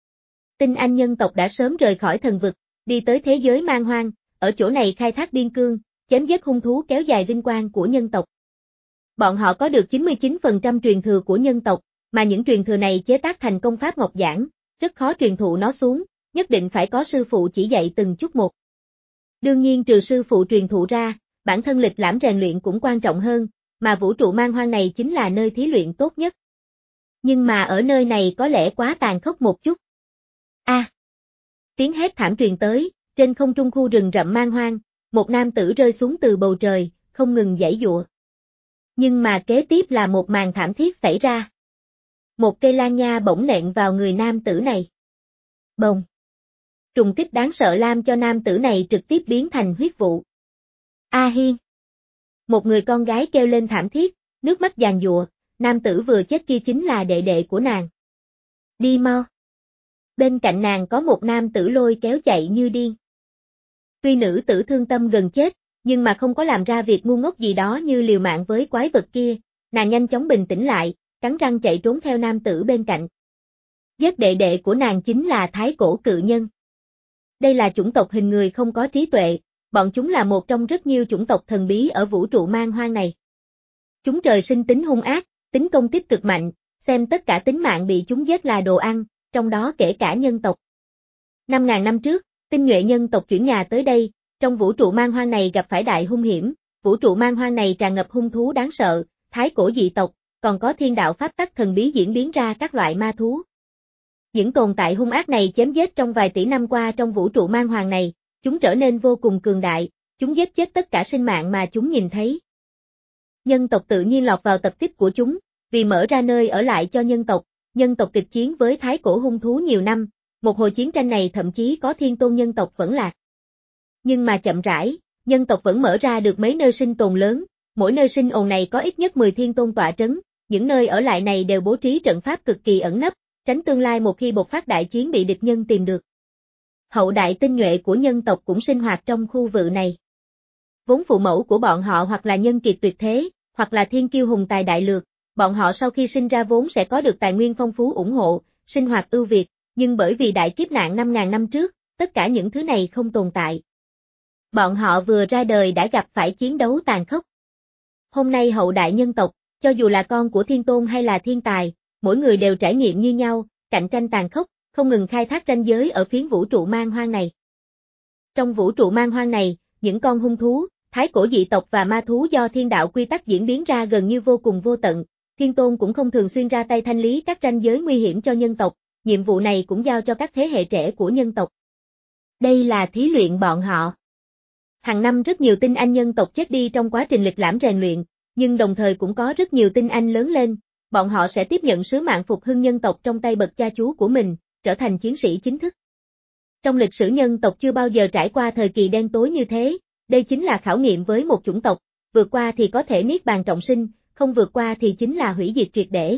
Tinh anh nhân tộc đã sớm rời khỏi thần vực, đi tới thế giới man hoang, ở chỗ này khai thác biên cương, chém giết hung thú kéo dài vinh quang của nhân tộc. Bọn họ có được chín mươi chín phần trăm truyền thừa của nhân tộc, mà những truyền thừa này chế tác thành công pháp ngọc giản, rất khó truyền thụ nó xuống, nhất định phải có sư phụ chỉ dạy từng chút một. Đương nhiên trừ sư phụ truyền thụ ra, bản thân lịch lãm rèn luyện cũng quan trọng hơn, mà vũ trụ man hoang này chính là nơi thí luyện tốt nhất. Nhưng mà ở nơi này có lẽ quá tàn khốc một chút. A! À, tiếng hét thảm truyền tới, trên không trung khu rừng rậm man hoang, một nam tử rơi xuống từ bầu trời, không ngừng giãy giụa. Nhưng mà kế tiếp là một màn thảm thiết xảy ra. Một cây lan nha bỗng nện vào người nam tử này. Bồng! Trùng kích đáng sợ làm cho nam tử này trực tiếp biến thành huyết vụ. A Hiên! Một người con gái kêu lên thảm thiết, nước mắt giàn giụa, nam tử vừa chết kia chính là đệ đệ của nàng. Đi mau! Bên cạnh nàng có một nam tử lôi kéo chạy như điên. Tuy nữ tử thương tâm gần chết, nhưng mà không có làm ra việc ngu ngốc gì đó như liều mạng với quái vật kia, nàng nhanh chóng bình tĩnh lại, cắn răng chạy trốn theo nam tử bên cạnh. Giết đệ đệ của nàng chính là thái cổ cự nhân. Đây là chủng tộc hình người không có trí tuệ, bọn chúng là một trong rất nhiều chủng tộc thần bí ở vũ trụ man hoang này. Chúng trời sinh tính hung ác, tính công kích cực mạnh, xem tất cả tính mạng bị chúng giết là đồ ăn, trong đó kể cả nhân tộc. Năm ngàn năm trước, tinh nhuệ nhân tộc chuyển nhà tới đây, trong vũ trụ man hoang này gặp phải đại hung hiểm, vũ trụ man hoang này tràn ngập hung thú đáng sợ, thái cổ dị tộc, còn có thiên đạo pháp tắc thần bí diễn biến ra các loại ma thú. Những tồn tại hung ác này chém giết trong vài tỷ năm qua trong vũ trụ man hoang này, chúng trở nên vô cùng cường đại, chúng giết chết tất cả sinh mạng mà chúng nhìn thấy. Nhân tộc tự nhiên lọt vào tập kích của chúng, vì mở ra nơi ở lại cho nhân tộc, nhân tộc kịch chiến với thái cổ hung thú nhiều năm, một hồi chiến tranh này thậm chí có thiên tôn nhân tộc vẫn lạc. Nhưng mà chậm rãi, nhân tộc vẫn mở ra được mấy nơi sinh tồn lớn, mỗi nơi sinh ồn này có ít nhất mười thiên tôn tọa trấn, những nơi ở lại này đều bố trí trận pháp cực kỳ ẩn nấp, tránh tương lai một khi bộc phát đại chiến bị địch nhân tìm được. Hậu đại tinh nhuệ của nhân tộc cũng sinh hoạt trong khu vực này. Vốn phụ mẫu của bọn họ hoặc là nhân kiệt tuyệt thế, hoặc là thiên kiêu hùng tài đại lược, bọn họ sau khi sinh ra vốn sẽ có được tài nguyên phong phú ủng hộ, sinh hoạt ưu việt, nhưng bởi vì đại kiếp nạn năm ngàn năm trước, tất cả những thứ này không tồn tại. Bọn họ vừa ra đời đã gặp phải chiến đấu tàn khốc. Hôm nay hậu đại nhân tộc, cho dù là con của thiên tôn hay là thiên tài, mỗi người đều trải nghiệm như nhau, cạnh tranh tàn khốc, không ngừng khai thác ranh giới ở phiến vũ trụ man hoang này. Trong vũ trụ man hoang này, những con hung thú, thái cổ dị tộc và ma thú do thiên đạo quy tắc diễn biến ra gần như vô cùng vô tận, thiên tôn cũng không thường xuyên ra tay thanh lý các ranh giới nguy hiểm cho nhân tộc, nhiệm vụ này cũng giao cho các thế hệ trẻ của nhân tộc. Đây là thí luyện bọn họ. Hàng năm rất nhiều tinh anh nhân tộc chết đi trong quá trình lịch lãm rèn luyện, nhưng đồng thời cũng có rất nhiều tinh anh lớn lên, bọn họ sẽ tiếp nhận sứ mạng phục hưng nhân tộc trong tay bậc cha chú của mình, trở thành chiến sĩ chính thức. Trong lịch sử nhân tộc chưa bao giờ trải qua thời kỳ đen tối như thế, đây chính là khảo nghiệm với một chủng tộc, vượt qua thì có thể niết bàn trọng sinh, không vượt qua thì chính là hủy diệt triệt để.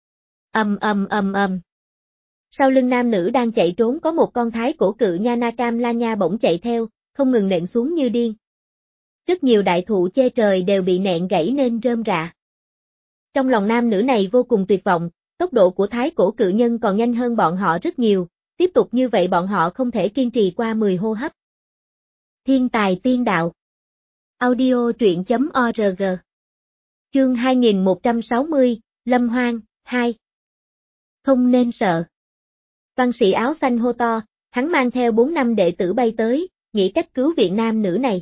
Ầm ầm ầm ầm. Sau lưng nam nữ đang chạy trốn có một con thái cổ cự nha Nakam La Nha bỗng chạy theo, không ngừng nện xuống như điên. Rất nhiều đại thụ che trời đều bị nện gãy nên rơm rạ. Trong lòng nam nữ này vô cùng tuyệt vọng, tốc độ của thái cổ cự nhân còn nhanh hơn bọn họ rất nhiều, tiếp tục như vậy bọn họ không thể kiên trì qua mười hô hấp. Thiên tài tiên đạo. Audio truyện chấm org. Chương hai nghìn một trăm sáu mươi, Lâm Hoang, hai. Không nên sợ. Văn sĩ áo xanh hô to, hắn mang theo bốn năm đệ tử bay tới, nghĩ cách cứu viện nam nữ này.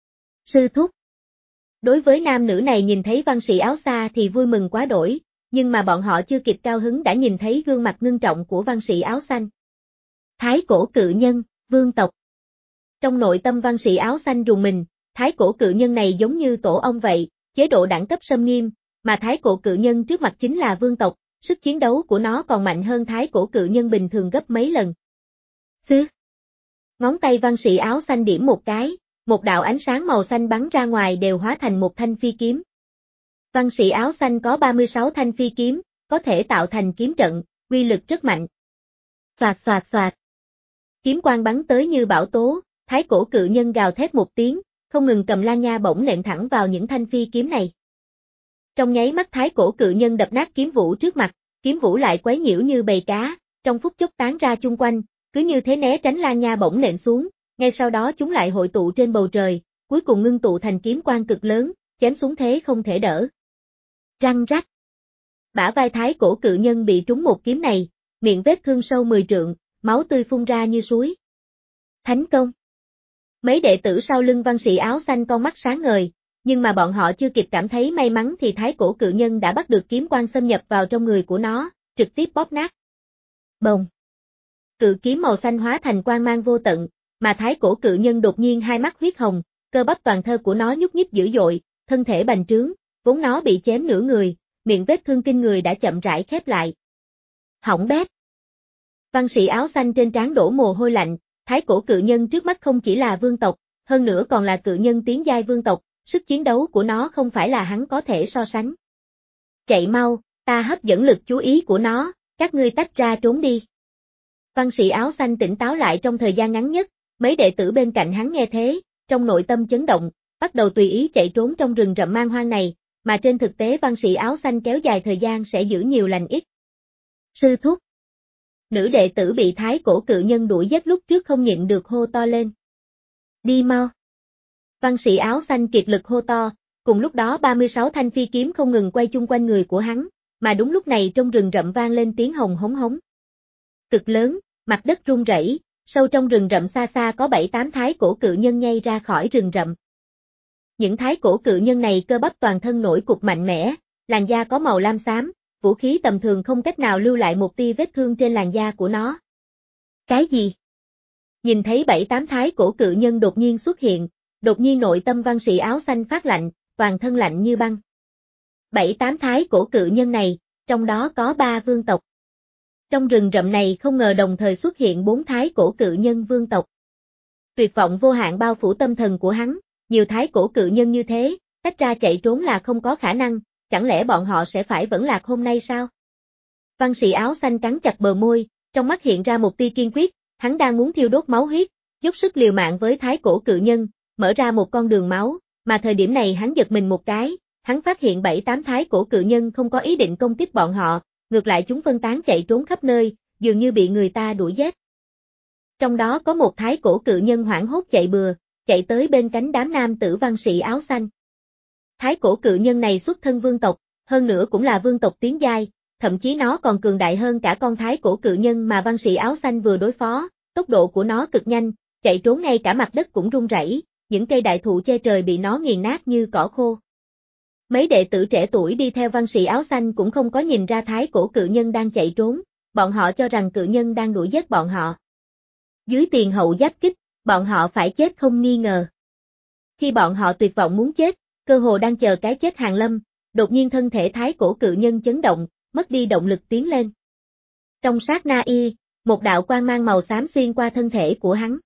Sư thúc. Đối với nam nữ này nhìn thấy văn sĩ áo xa thì vui mừng quá đổi, nhưng mà bọn họ chưa kịp cao hứng đã nhìn thấy gương mặt ngưng trọng của văn sĩ áo xanh. Thái cổ cự nhân, vương tộc. Trong nội tâm văn sĩ áo xanh rùng mình, thái cổ cự nhân này giống như tổ ong vậy, chế độ đẳng cấp xâm nghiêm, mà thái cổ cự nhân trước mặt chính là vương tộc, sức chiến đấu của nó còn mạnh hơn thái cổ cự nhân bình thường gấp mấy lần. Xứ. Ngón tay văn sĩ áo xanh điểm một cái, một đạo ánh sáng màu xanh bắn ra ngoài đều hóa thành một thanh phi kiếm. Văn sĩ áo xanh có ba mươi sáu thanh phi kiếm, có thể tạo thành kiếm trận, uy lực rất mạnh. Xoạt xoạt xoạt. Kiếm quang bắn tới như bão tố, thái cổ cự nhân gào thét một tiếng, không ngừng cầm la nha bổng nện thẳng vào những thanh phi kiếm này. Trong nháy mắt thái cổ cự nhân đập nát kiếm vũ trước mặt, kiếm vũ lại quấy nhiễu như bầy cá, trong phút chốc tán ra chung quanh, cứ như thế né tránh Lan Nha bổng nện xuống, ngay sau đó chúng lại hội tụ trên bầu trời, cuối cùng ngưng tụ thành kiếm quang cực lớn, chém xuống thế không thể đỡ. Răng rắc. Bả vai thái cổ cự nhân bị trúng một kiếm này, miệng vết thương sâu mười trượng, máu tươi phun ra như suối. Thánh công. Mấy đệ tử sau lưng văn sĩ áo xanh con mắt sáng ngời, nhưng mà bọn họ chưa kịp cảm thấy may mắn thì thái cổ cự nhân đã bắt được kiếm quang xâm nhập vào trong người của nó, trực tiếp bóp nát. Bồng. Cự kiếm màu xanh hóa thành quang mang vô tận, mà thái cổ cự nhân đột nhiên hai mắt huyết hồng, cơ bắp toàn thân của nó nhúc nhích dữ dội, thân thể bành trướng, vốn nó bị chém nửa người, miệng vết thương kinh người đã chậm rãi khép lại. Hỏng bét. Văn sĩ áo xanh trên trán đổ mồ hôi lạnh, thái cổ cự nhân trước mắt không chỉ là vương tộc, hơn nữa còn là cự nhân tiến giai vương tộc, sức chiến đấu của nó không phải là hắn có thể so sánh. Chạy mau, ta hấp dẫn lực chú ý của nó, các ngươi tách ra trốn đi. Văn sĩ áo xanh tỉnh táo lại trong thời gian ngắn nhất, mấy đệ tử bên cạnh hắn nghe thế, trong nội tâm chấn động, bắt đầu tùy ý chạy trốn trong rừng rậm man hoang này, mà trên thực tế văn sĩ áo xanh kéo dài thời gian sẽ giữ nhiều lành ít. Sư thúc. Nữ đệ tử bị thái cổ cự nhân đuổi giết lúc trước không nhịn được hô to lên. Đi mau. Văn sĩ áo xanh kiệt lực hô to, cùng lúc đó ba mươi sáu thanh phi kiếm không ngừng quay chung quanh người của hắn, mà đúng lúc này trong rừng rậm vang lên tiếng hồng hống hống. Cực lớn, mặt đất rung rẩy, sâu trong rừng rậm xa xa có bảy tám thái cổ cự nhân nhây ra khỏi rừng rậm. Những thái cổ cự nhân này cơ bắp toàn thân nổi cục mạnh mẽ, làn da có màu lam xám, vũ khí tầm thường không cách nào lưu lại một tia vết thương trên làn da của nó. Cái gì? Nhìn thấy bảy tám thái cổ cự nhân đột nhiên xuất hiện, đột nhiên nội tâm văn sĩ áo xanh phát lạnh, toàn thân lạnh như băng. Bảy tám thái cổ cự nhân này, trong đó có ba vương tộc. Trong rừng rậm này không ngờ đồng thời xuất hiện bốn thái cổ cự nhân vương tộc. Tuyệt vọng vô hạn bao phủ tâm thần của hắn, nhiều thái cổ cự nhân như thế, tách ra chạy trốn là không có khả năng, chẳng lẽ bọn họ sẽ phải vẫn lạc hôm nay sao? Văn sĩ áo xanh cắn chặt bờ môi, trong mắt hiện ra một tia kiên quyết, hắn đang muốn thiêu đốt máu huyết, dốc sức liều mạng với thái cổ cự nhân, mở ra một con đường máu, mà thời điểm này hắn giật mình một cái, hắn phát hiện bảy tám thái cổ cự nhân không có ý định công kích bọn họ, ngược lại chúng phân tán chạy trốn khắp nơi, dường như bị người ta đuổi giết. Trong đó có một thái cổ cự nhân hoảng hốt chạy bừa, chạy tới bên cánh đám nam tử văn sĩ áo xanh. Thái cổ cự nhân này xuất thân vương tộc, hơn nữa cũng là vương tộc tiến giai, thậm chí nó còn cường đại hơn cả con thái cổ cự nhân mà văn sĩ áo xanh vừa đối phó, tốc độ của nó cực nhanh, chạy trốn ngay cả mặt đất cũng rung rẩy, những cây đại thụ che trời bị nó nghiền nát như cỏ khô. Mấy đệ tử trẻ tuổi đi theo văn sĩ áo xanh cũng không có nhìn ra thái cổ cự nhân đang chạy trốn, bọn họ cho rằng cự nhân đang đuổi giết bọn họ. Dưới tiền hậu giáp kích, bọn họ phải chết không nghi ngờ. Khi bọn họ tuyệt vọng muốn chết, cơ hồ đang chờ cái chết hàng lâm, đột nhiên thân thể thái cổ cự nhân chấn động, mất đi động lực tiến lên. Trong sát na y, một đạo quang mang màu xám xuyên qua thân thể của hắn.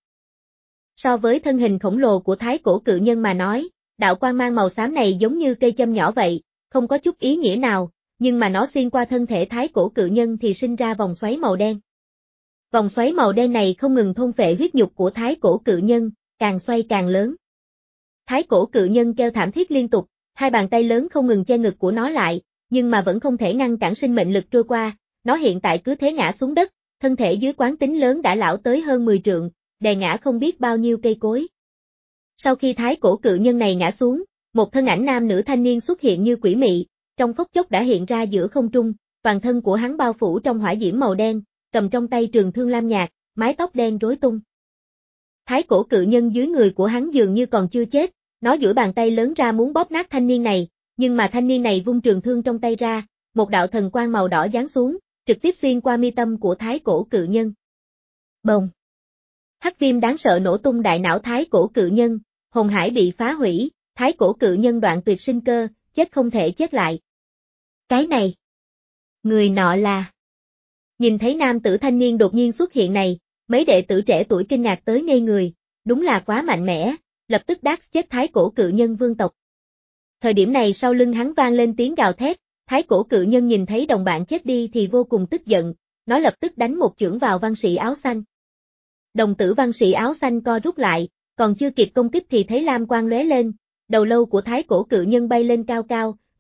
So với thân hình khổng lồ của thái cổ cự nhân mà nói, đạo quang mang màu xám này giống như cây châm nhỏ vậy, không có chút ý nghĩa nào, nhưng mà nó xuyên qua thân thể thái cổ cự nhân thì sinh ra vòng xoáy màu đen. Vòng xoáy màu đen này không ngừng thôn phệ huyết nhục của thái cổ cự nhân, càng xoay càng lớn. Thái cổ cự nhân kêu thảm thiết liên tục, hai bàn tay lớn không ngừng che ngực của nó lại, nhưng mà vẫn không thể ngăn cản sinh mệnh lực trôi qua, nó hiện tại cứ thế ngã xuống đất, thân thể dưới quán tính lớn đã lão tới hơn mười trượng, đè ngã không biết bao nhiêu cây cối. Sau khi thái cổ cự nhân này ngã xuống, một thân ảnh nam nữ thanh niên xuất hiện như quỷ mị, trong phút chốc đã hiện ra giữa không trung, toàn thân của hắn bao phủ trong hỏa diễm màu đen, cầm trong tay trường thương lam nhạt, mái tóc đen rối tung. Thái cổ cự nhân dưới người của hắn dường như còn chưa chết, nó duỗi bàn tay lớn ra muốn bóp nát thanh niên này, nhưng mà thanh niên này vung trường thương trong tay ra, một đạo thần quang màu đỏ giáng xuống, trực tiếp xuyên qua mi tâm của thái cổ cự nhân. Bồng! Hắc viêm đáng sợ nổ tung đại não thái cổ cự nhân, hồn hải bị phá hủy, thái cổ cự nhân đoạn tuyệt sinh cơ, chết không thể chết lại. Cái này! Người nọ là... Nhìn thấy nam tử thanh niên đột nhiên xuất hiện này, mấy đệ tử trẻ tuổi kinh ngạc tới ngây người, đúng là quá mạnh mẽ, lập tức đát chết thái cổ cự nhân vương tộc. Thời điểm này sau lưng hắn vang lên tiếng gào thét, thái cổ cự nhân nhìn thấy đồng bạn chết đi thì vô cùng tức giận, nó lập tức đánh một chưởng vào văn sĩ áo xanh. Đồng tử văn sĩ áo xanh co rút lại, còn chưa kịp công kích thì thấy lam quang lóe lên, đầu lâu của thái cổ cự nhân bay lên cao cao,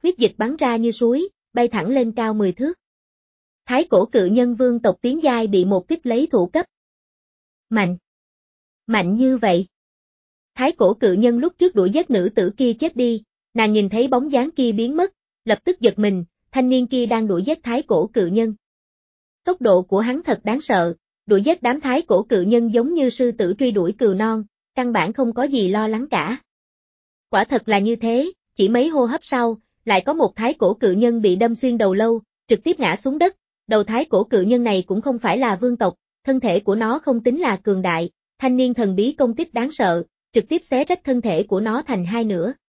huyết dịch bắn ra như suối, bay thẳng lên cao mười thước. Thái cổ cự nhân vương tộc tiến giai bị một kích lấy thủ cấp. Mạnh! Mạnh như vậy! Thái cổ cự nhân lúc trước đuổi giết nữ tử kia chết đi, nàng nhìn thấy bóng dáng kia biến mất, lập tức giật mình, thanh niên kia đang đuổi giết thái cổ cự nhân. Tốc độ của hắn thật đáng sợ, đuổi giết đám thái cổ cự nhân giống như sư tử truy đuổi cừu non, căn bản không có gì lo lắng cả. Quả thật là như thế, chỉ mấy hô hấp sau, lại có một thái cổ cự nhân bị đâm xuyên đầu lâu, trực tiếp ngã xuống đất, đầu thái cổ cự nhân này cũng không phải là vương tộc, thân thể của nó không tính là cường đại, thanh niên thần bí công kích đáng sợ, trực tiếp xé rách thân thể của nó thành hai nửa.